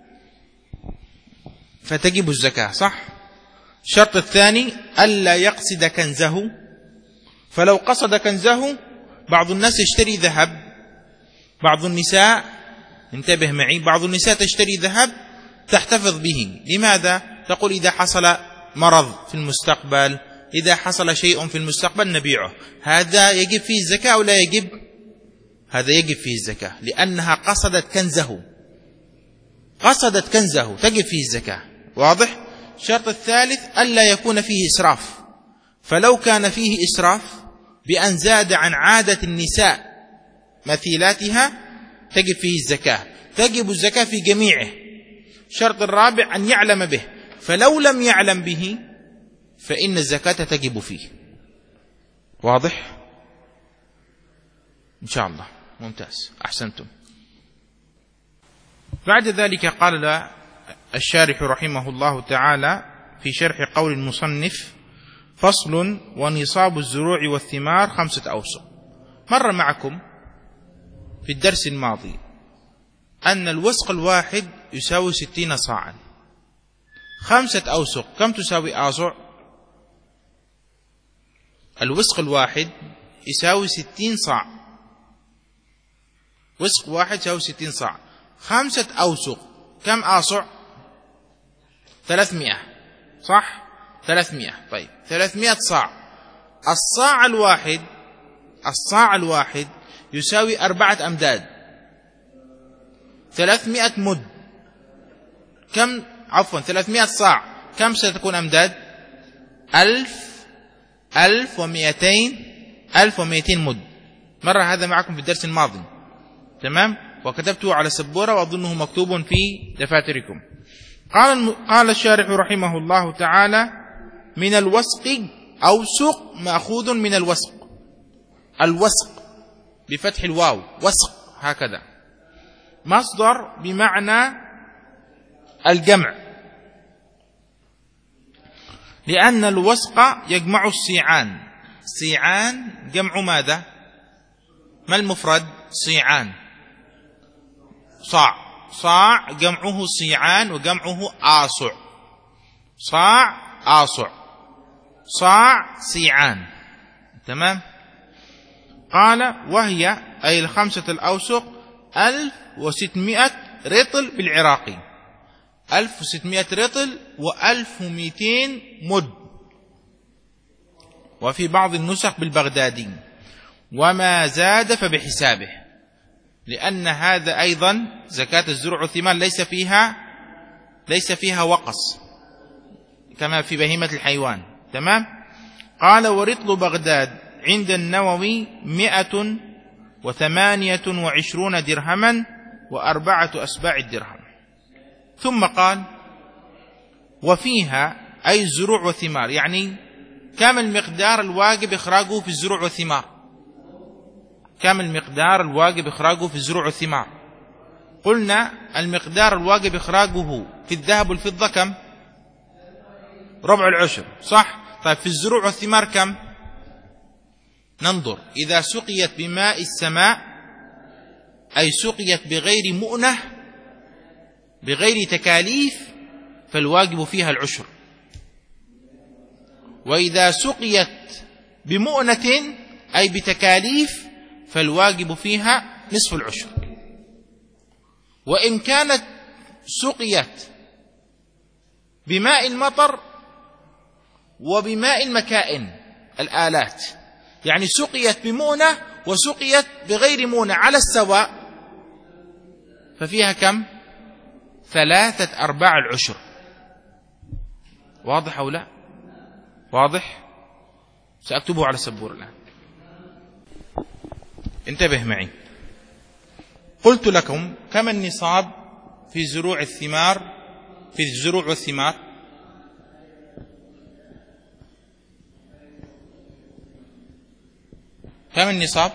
فتجب الزكاة، صح؟ الشرط الثاني ألا يقصد كنزه، فلو قصد كنزه، بعض الناس يشتري ذهب، بعض النساء، انتبه معي، بعض النساء تشتري ذهب تحتفظ به. لماذا؟ تقول إذا حصل مرض في المستقبل، إذا حصل شيء في المستقبل نبيعه. هذا يجب فيه الزكاة أو لا يجب؟ هذا يجب فيه الزكاة، لأنها قصدت كنزه، قصدت كنزه تجب فيه الزكاة. واضح؟ الشرط الثالث ألا يكون فيه إسراف، فلو كان فيه إسراف بأن زاد عن عادة النساء مثيلاتها تجب فيه الزكاة، تجب الزكاة في جميعه. الشرط الرابع أن يعلم به، فلو لم يعلم به فإن الزكاة تجب فيه. واضح؟ إن شاء الله، ممتاز، أحسنتم. بعد ذلك قال الشارح رحمه الله تعالى في شرح قول المصنف: فصل: ونصاب الزروع والثمار خمسة أوسق. مر معكم في الدرس الماضي أن الوسق الواحد يساوي ستين صاعا. خمسة أوسق كم تساوي آصع؟ الوسق الواحد يساوي ستين صاع، وسق واحد يساوي ستين صاع. خمسة أوسق كم آصع؟ ثلاثمائة، صح؟ ثلاثمائة. طيب، ثلاثمائة صاع. الصاع الواحد الصاع الواحد يساوي أربعة أمداد، ثلاثمائة مد. كم؟ عفوا، ثلاثمائة صاع كم ستكون أمداد؟ ألف ألف ومئتين ألف ومئتين مد. مر هذا معكم في الدرس الماضي، تمام؟ وكتبته على سبورة وأظنه مكتوب في دفاتركم. قال قال الشارح رحمه الله تعالى: من الوسق أوسق مأخوذ من الوسق. الوسق بفتح الواو، وسق هكذا، مصدر بمعنى الجمع، لأن الوسق يجمع الصيعان. صيعان جمع ماذا؟ ما المفرد؟ صيعان. صاع، صاع جمعه صيعان وجمعه آصع. صاع آصع، صاع صيعان. تمام؟ قال: وهي أي الخمسة الأوسق ألف وستمائة رطل بالعراقي، ألف وستمائة رطل وألف ومئتين مد، وفي بعض النسخ بالبغدادي، وما زاد فبحسابه، لأن هذا أيضا زكاة الزروع والثمار ليس فيها ليس فيها وقص كما في بهيمة الحيوان. تمام؟ قال: ورطل بغداد عند النووي مئة وثمانية وعشرون درهما وأربعة أسباع الدرهم. ثم قال: وفيها أي الزروع والثمار، يعني كم المقدار الواجب إخراجه في الزروع والثمار؟ كم المقدار الواجب إخراجه في الزروع والثمار؟ قلنا المقدار الواجب إخراجه في الذهب والفضة كم؟ ربع العشر، صح؟ طيب في الزروع والثمار كم؟ ننظر، إذا سقيت بماء السماء أي سقيت بغير مؤنة بغير تكاليف فالواجب فيها العشر، وإذا سقيت بمؤنة أي بتكاليف فالواجب فيها نصف العشر. وإن كانت سقيت بماء المطر وبماء المكائن الآلات، يعني سقيت بمؤنة وسقيت بغير مؤنة على السواء، ففيها كم؟ ثلاثة أرباع العشر. واضح أو لا؟ واضح؟ سأكتبه على السبورة الآن. انتبه معي. قلت لكم كم النصاب في زروع الثمار، في الزروع والثمار؟ كم النصاب؟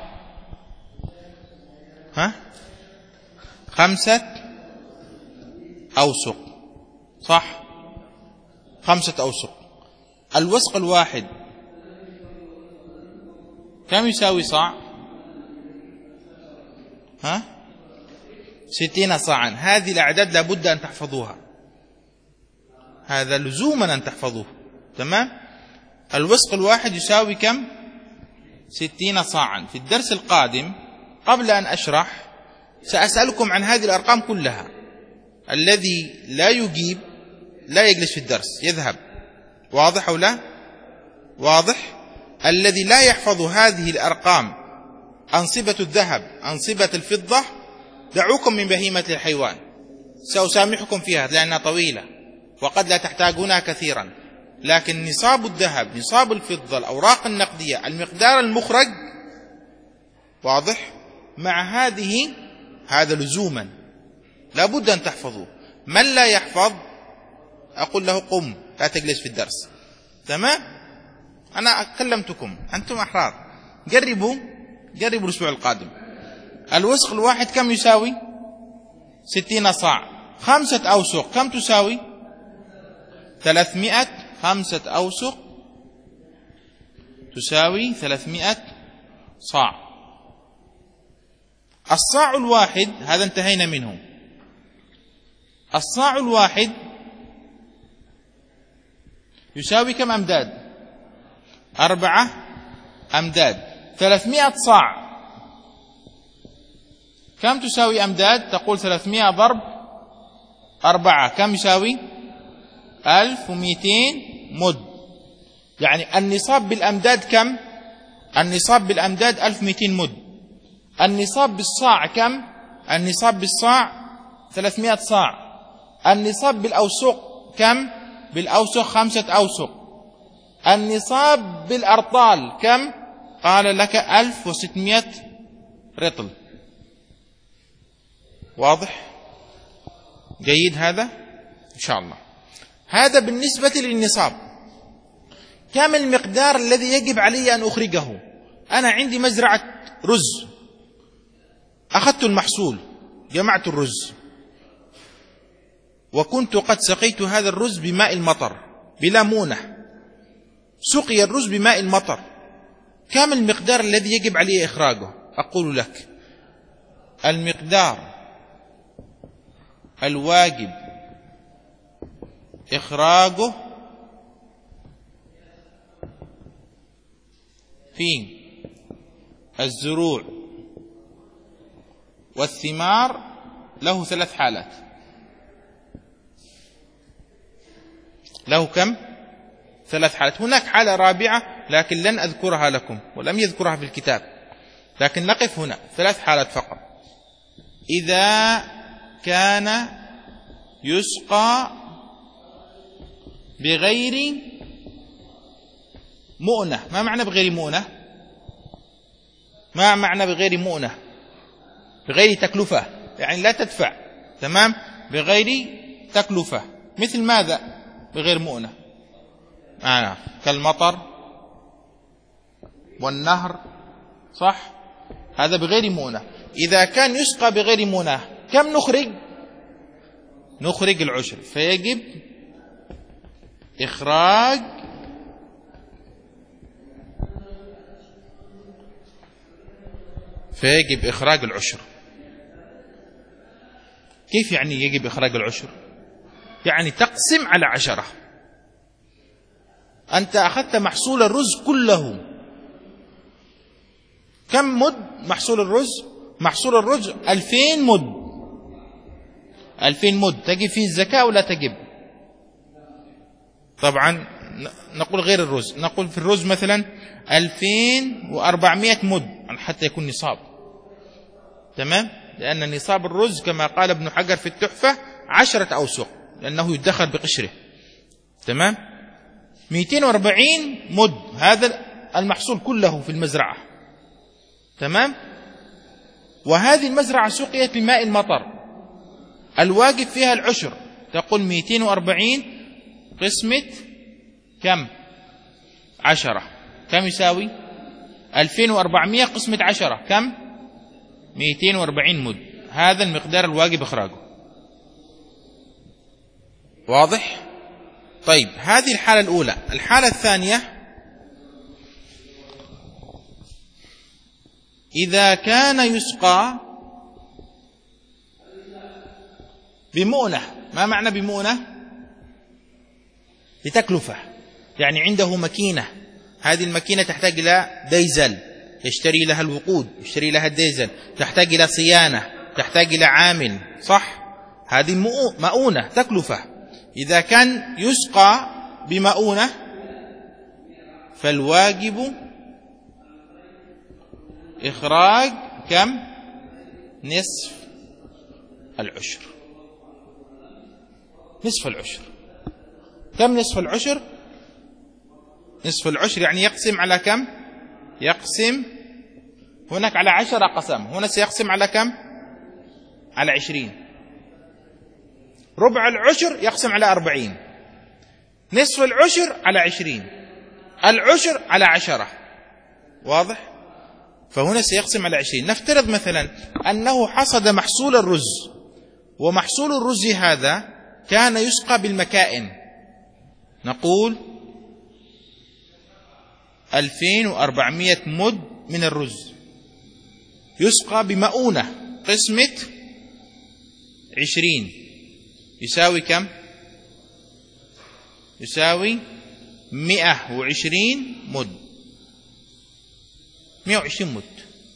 ها؟ خمسة أوسق، صح؟ خمسة أوسق. الوسق الواحد كم يساوي صاع؟ ها؟ ستين صاعا. هذه الأعداد لابد أن تحفظوها، هذا لزوما أن تحفظوه. تمام؟ الوسق الواحد يساوي كم؟ ستين صاعا. في الدرس القادم قبل أن أشرح سأسألكم عن هذه الأرقام كلها. الذي لا يجيب لا يجلس في الدرس، يذهب. واضح أو لا؟ واضح؟ الذي لا يحفظ هذه الأرقام، أنصبة الذهب، أنصبة الفضة، دعوكم من بهيمة الحيوان، سأسامحكم فيها لأنها طويلة وقد لا تحتاجونها كثيرا. لكن نصاب الذهب، نصاب الفضة، الأوراق النقدية، المقدار المخرج، واضح؟ مع هذه هذا لزوما لابد أن تحفظوه. من لا يحفظ أقول له قم لا تجلس في الدرس. تمام؟ أنا كلمتكم، أنتم أحرار. جربوا جربوا الأسبوع القادم. الوسق الواحد كم يساوي؟ ستين صاع. خمسة أوسق كم تساوي؟ ثلاثمائة. خمسة أوسق تساوي ثلاثمائة صاع. الصاع الواحد هذا انتهينا منه. الصاع الواحد يساوي كم أمداد؟ أربعة أمداد. ثلاثمائة صاع كم تساوي أمداد؟ تقول ثلاثمائة ضرب أربعة كم يساوي؟ ألف ومئتين مد. يعني النصاب بالأمداد كم؟ النصاب بالأمداد ألف ومئتين مد. النصاب بالصاع كم؟ النصاب بالصاع ثلاثمائة صاع. النصاب بالأوسق كم؟ بالأوسق خمسة أوسق. النصاب بالأرطال كم؟ قال لك ألف وستمائة رطل. واضح؟ جيد هذا؟ إن شاء الله. هذا بالنسبة للنصاب. كم المقدار الذي يجب علي أن أخرجه؟ أنا عندي مزرعة رز، أخذت المحصول، جمعت الرز، وكنت قد سقيت هذا الرز بماء المطر بلا مونة. سقي الرز بماء المطر، كم المقدار الذي يجب علي إخراجه؟ أقول لك المقدار الواجب إخراجه في الزروع والثمار له ثلاث حالات. له كم؟ ثلاث حالات. هناك حالة رابعة لكن لن أذكرها لكم ولم يذكرها في الكتاب، لكن نقف هنا. ثلاث حالات فقط. إذا كان يسقى بغير مؤنة. ما معنى بغير مؤنة؟ ما معنى بغير مؤنة؟ بغير تكلفة، يعني لا تدفع. تمام؟ بغير تكلفة. مثل ماذا بغير مؤنة؟ آه. كالمطر والنهر، صح؟ هذا بغير مؤنة. إذا كان يسقى بغير مؤنة كم نخرج؟ نخرج العشر. فيجب إخراج فيجب إخراج العشر. كيف يعني يجب إخراج العشر؟ يعني تقسم على عشرة. أنت أخذت محصول الرز كله كم مد محصول الرز؟ محصول الرز ألفين مد. ألفين مد تجب فيه الزكاة ولا تجب؟ طبعا نقول غير الرز، نقول في الرز مثلا ألفين وأربعمائة مد حتى يكون نصاب. تمام؟ لأن نصاب الرز كما قال ابن حجر في التحفة عشرة أوسق، لأنه يدخر بقشره. تمام؟ مئتين وأربعين مد هذا المحصول كله في المزرعة. تمام؟ وهذه المزرعة سقيت بماء المطر، الواجب فيها العشر. تقول مئتين وأربعين قسمة كم؟ عشرة، كم يساوي؟ ألفين وأربعمائة قسمة عشرة كم؟ مئتين وأربعين مد. هذا المقدار الواجب إخراجه. واضح؟ طيب هذه الحالة الأولى. الحالة الثانية إذا كان يسقى بمؤنة. ما معنى بمؤنة؟ بتكلفة، يعني عنده مكينة، هذه المكينة تحتاج إلى ديزل يشتري لها الوقود، يشتري لها الديزل، تحتاج إلى صيانة، تحتاج إلى عامل، صح؟ هذه مؤونة تكلفة. إذا كان يسقى بمؤونة فالواجب إخراج كم؟ نصف العشر. نصف العشر. كم نصف العشر؟ نصف العشر يعني يقسم على كم؟ يقسم هناك على عشرة قسم، هنا سيقسم على كم؟ على عشرين. ربع العشر يقسم على أربعين، نصف العشر على عشرين، العشر على عشرة. واضح؟ فهنا سيقسم على عشرين. نفترض مثلا أنه حصد محصول الرز، ومحصول الرز هذا كان يسقى بالمكائن. نقول ألفين وأربعمائة مد من الرز يسقى بمؤونة قسمة عشرين يساوي كم؟ يساوي مئة وعشرين مد. مئة وعشرين مد.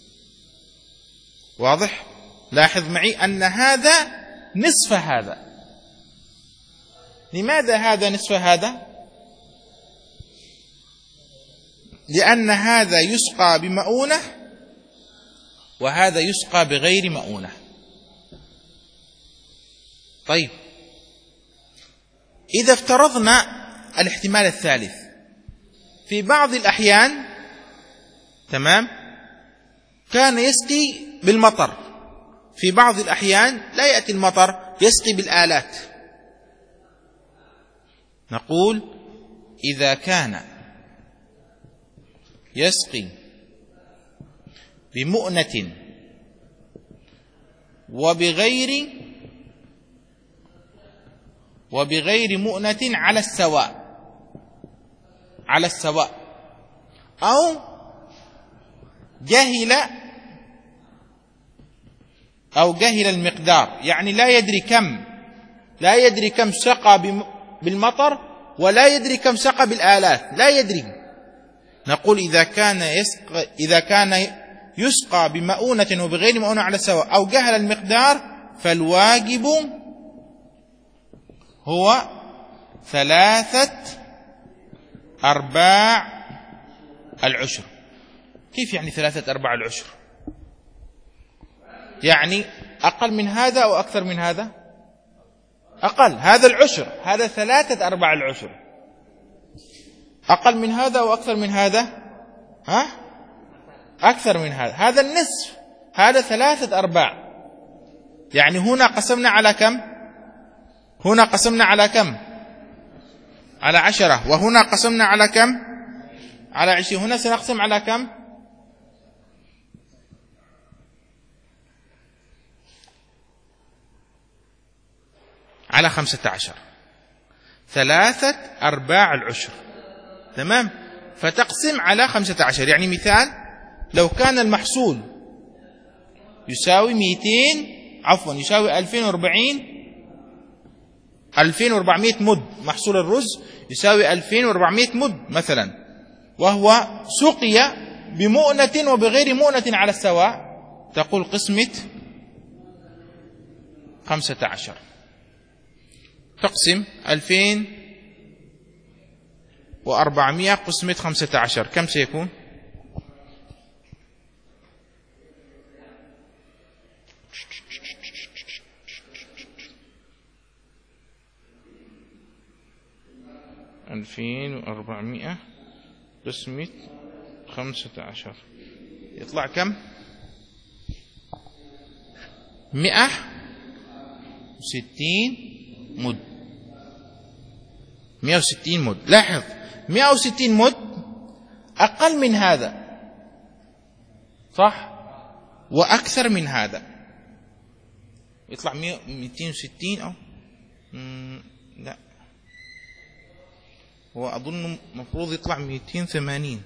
واضح؟ لاحظ معي أن هذا نصف هذا. لماذا هذا نصف هذا؟ لأن هذا يسقى بمؤونة وهذا يسقى بغير مؤونة. طيب إذا افترضنا الاحتمال الثالث، في بعض الأحيان تمام كان يسقي بالمطر، في بعض الأحيان لا يأتي المطر يسقي بالآلات. نقول إذا كان يسقي بمؤنة وبغير وبغير مؤنة على السواء، على السواء، أو جهل أو جهل المقدار، يعني لا يدري كم، لا يدري كم سقى بالمطر ولا يدري كم سقى بالآلات، لا يدري. نقول إذا كان يسقى إذا كان يسقى بمؤونة وبغير مؤونة على السواء أو جهل المقدار فالواجب هو ثلاثة أرباع العشر. كيف يعني ثلاثة أرباع العشر؟ يعني أقل من هذا أو أكثر من هذا؟ أقل. هذا العشر، هذا ثلاثة أرباع العشر. أقل من هذا أو أكثر من هذا؟ ها؟ أكثر من هذا. هذا النصف، هذا ثلاثة أرباع. يعني هنا قسمنا على كم؟ هنا قسمنا على كم؟ على عشرة. وهنا قسمنا على كم؟ على عشرين. هنا سنقسم على كم؟ على خمسة عشر. ثلاثة أرباع العشر. تمام؟ فتقسم على خمسة عشر. يعني مثال لو كان المحصول يساوي مئتين عفوا يساوي ألفين وأربعين ألفين وأربعمائة مد، محصول الرز يساوي ألفين وأربعمائة مد مثلا، وهو سقي بمؤنة وبغير مؤنة على السواء، تقول قسمة خمسة عشر. تقسم ألفين وأربعمائة قسمة خمسة عشر، كم سيكون؟ ألفين وأربعمائة قسمة خمسة عشر يطلع كم؟ مئة وستين مد. مئة وستين مد. لاحظ مئة وستين مد أقل من هذا صح، وأكثر من هذا. يطلع مئتين وستين أو لا، هو أظن مفروض يطلع مئتين وثمانين.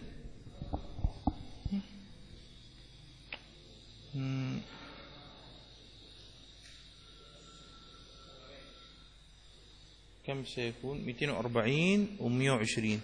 كم سيكون؟ مئتين وأربعين ومئة وعشرين.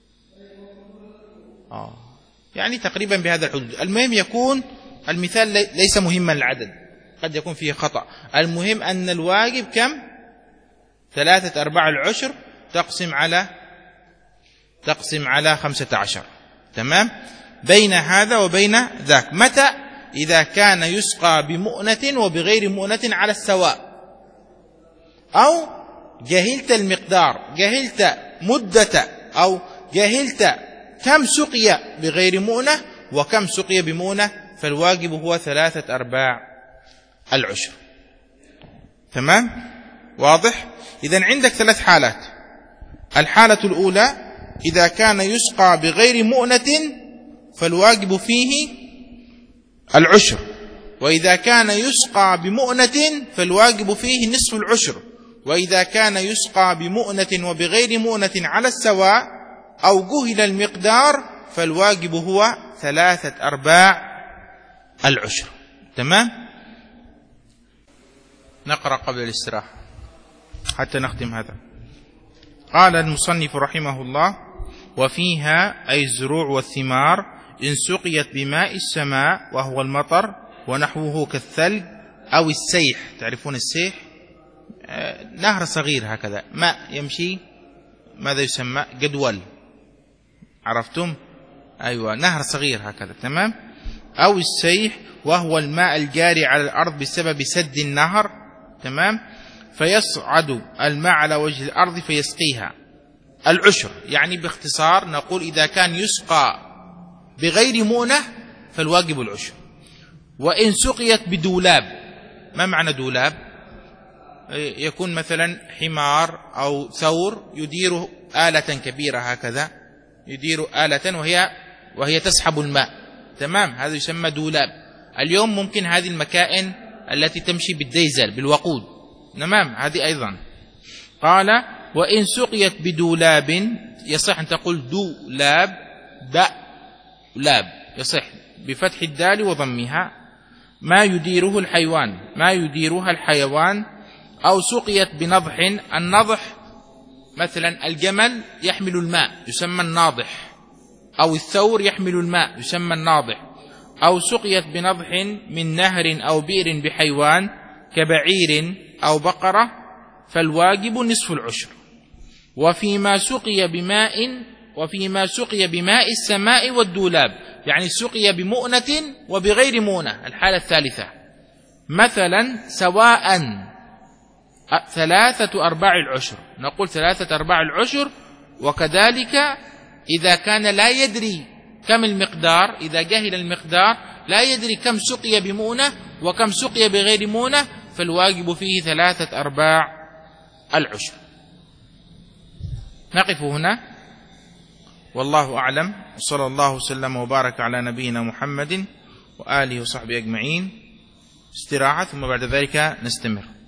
آه يعني تقريبا بهذا الحدود. المهم يكون المثال ليس مهما العدد، قد يكون فيه خطأ. المهم أن الواجب كم؟ ثلاثة أرباع العشر تقسم على تقسم على خمسة عشر. تمام؟ بين هذا وبين ذاك. متى؟ إذا كان يسقى بمؤنة وبغير مؤنة على السواء، أو جهلت المقدار، جهلت مدة، أو جهلت كم سقي بغير مؤنة وكم سقي بمؤنة، فالواجب هو ثلاثة أرباع العشر. تمام؟ واضح؟ إذن عندك ثلاث حالات. الحالة الأولى إذا كان يسقى بغير مؤنة فالواجب فيه العشر، وإذا كان يسقى بمؤنة فالواجب فيه نصف العشر، وإذا كان يسقى بمؤنة وبغير مؤنة على السواء أو جهل المقدار فالواجب هو ثلاثة أرباع العشر. تمام؟ نقرأ قبل الاستراحة حتى نختم هذا. قال المصنف رحمه الله: وفيها أي الزروع والثمار إن سقيت بماء السماء وهو المطر ونحوه كالثلج أو السيح. تعرفون السيح؟ آه نهر صغير هكذا، ماء يمشي، ماذا يسمى؟ جدول. عرفتم؟ أيوة، نهر صغير هكذا. تمام؟ أو السيح وهو الماء الجاري على الأرض بسبب سد النهر. تمام؟ فيصعد الماء على وجه الأرض فيسقيها. العشر يعني باختصار نقول إذا كان يسقى بغير مؤنة فالواجب العشر. وإن سقيت بدولاب. ما معنى دولاب؟ يكون مثلا حمار أو ثور يدير آلة كبيرة هكذا، يدير آلة وهي وهي تسحب الماء. تمام؟ هذا يسمى دولاب. اليوم ممكن هذه المكائن التي تمشي بالديزل بالوقود. تمام؟ هذه أيضا. قال: وإن سقيت بدولاب، يصح أن تقول دولاب، دولاب يصح بفتح الدال وضمها، ما يديره الحيوان، ما يديرها الحيوان. أو سقيت بنضح. النضح مثلا الجمل يحمل الماء يسمى الناضح، أو الثور يحمل الماء يسمى الناضح. أو سقيت بنضح من نهر أو بئر بحيوان كبعير أو بقرة فالواجب نصف العشر. وفيما سقي بماء وفيما سقي بماء السماء والدولاب، يعني سقي بمؤنة وبغير مؤنة. الحالة الثالثة مثلا سواء ثلاثة أرباع العشر، نقول ثلاثة أرباع العشر. وكذلك إذا كان لا يدري كم المقدار، إذا جهل المقدار لا يدري كم سقي بمؤنة وكم سقي بغير مؤنة فالواجب فيه ثلاثة أرباع العشر. نقف هنا، والله أعلم، وصلى الله وسلم وبارك على نبينا محمد وآله وصحبه أجمعين. استراحة ثم بعد ذلك نستمر.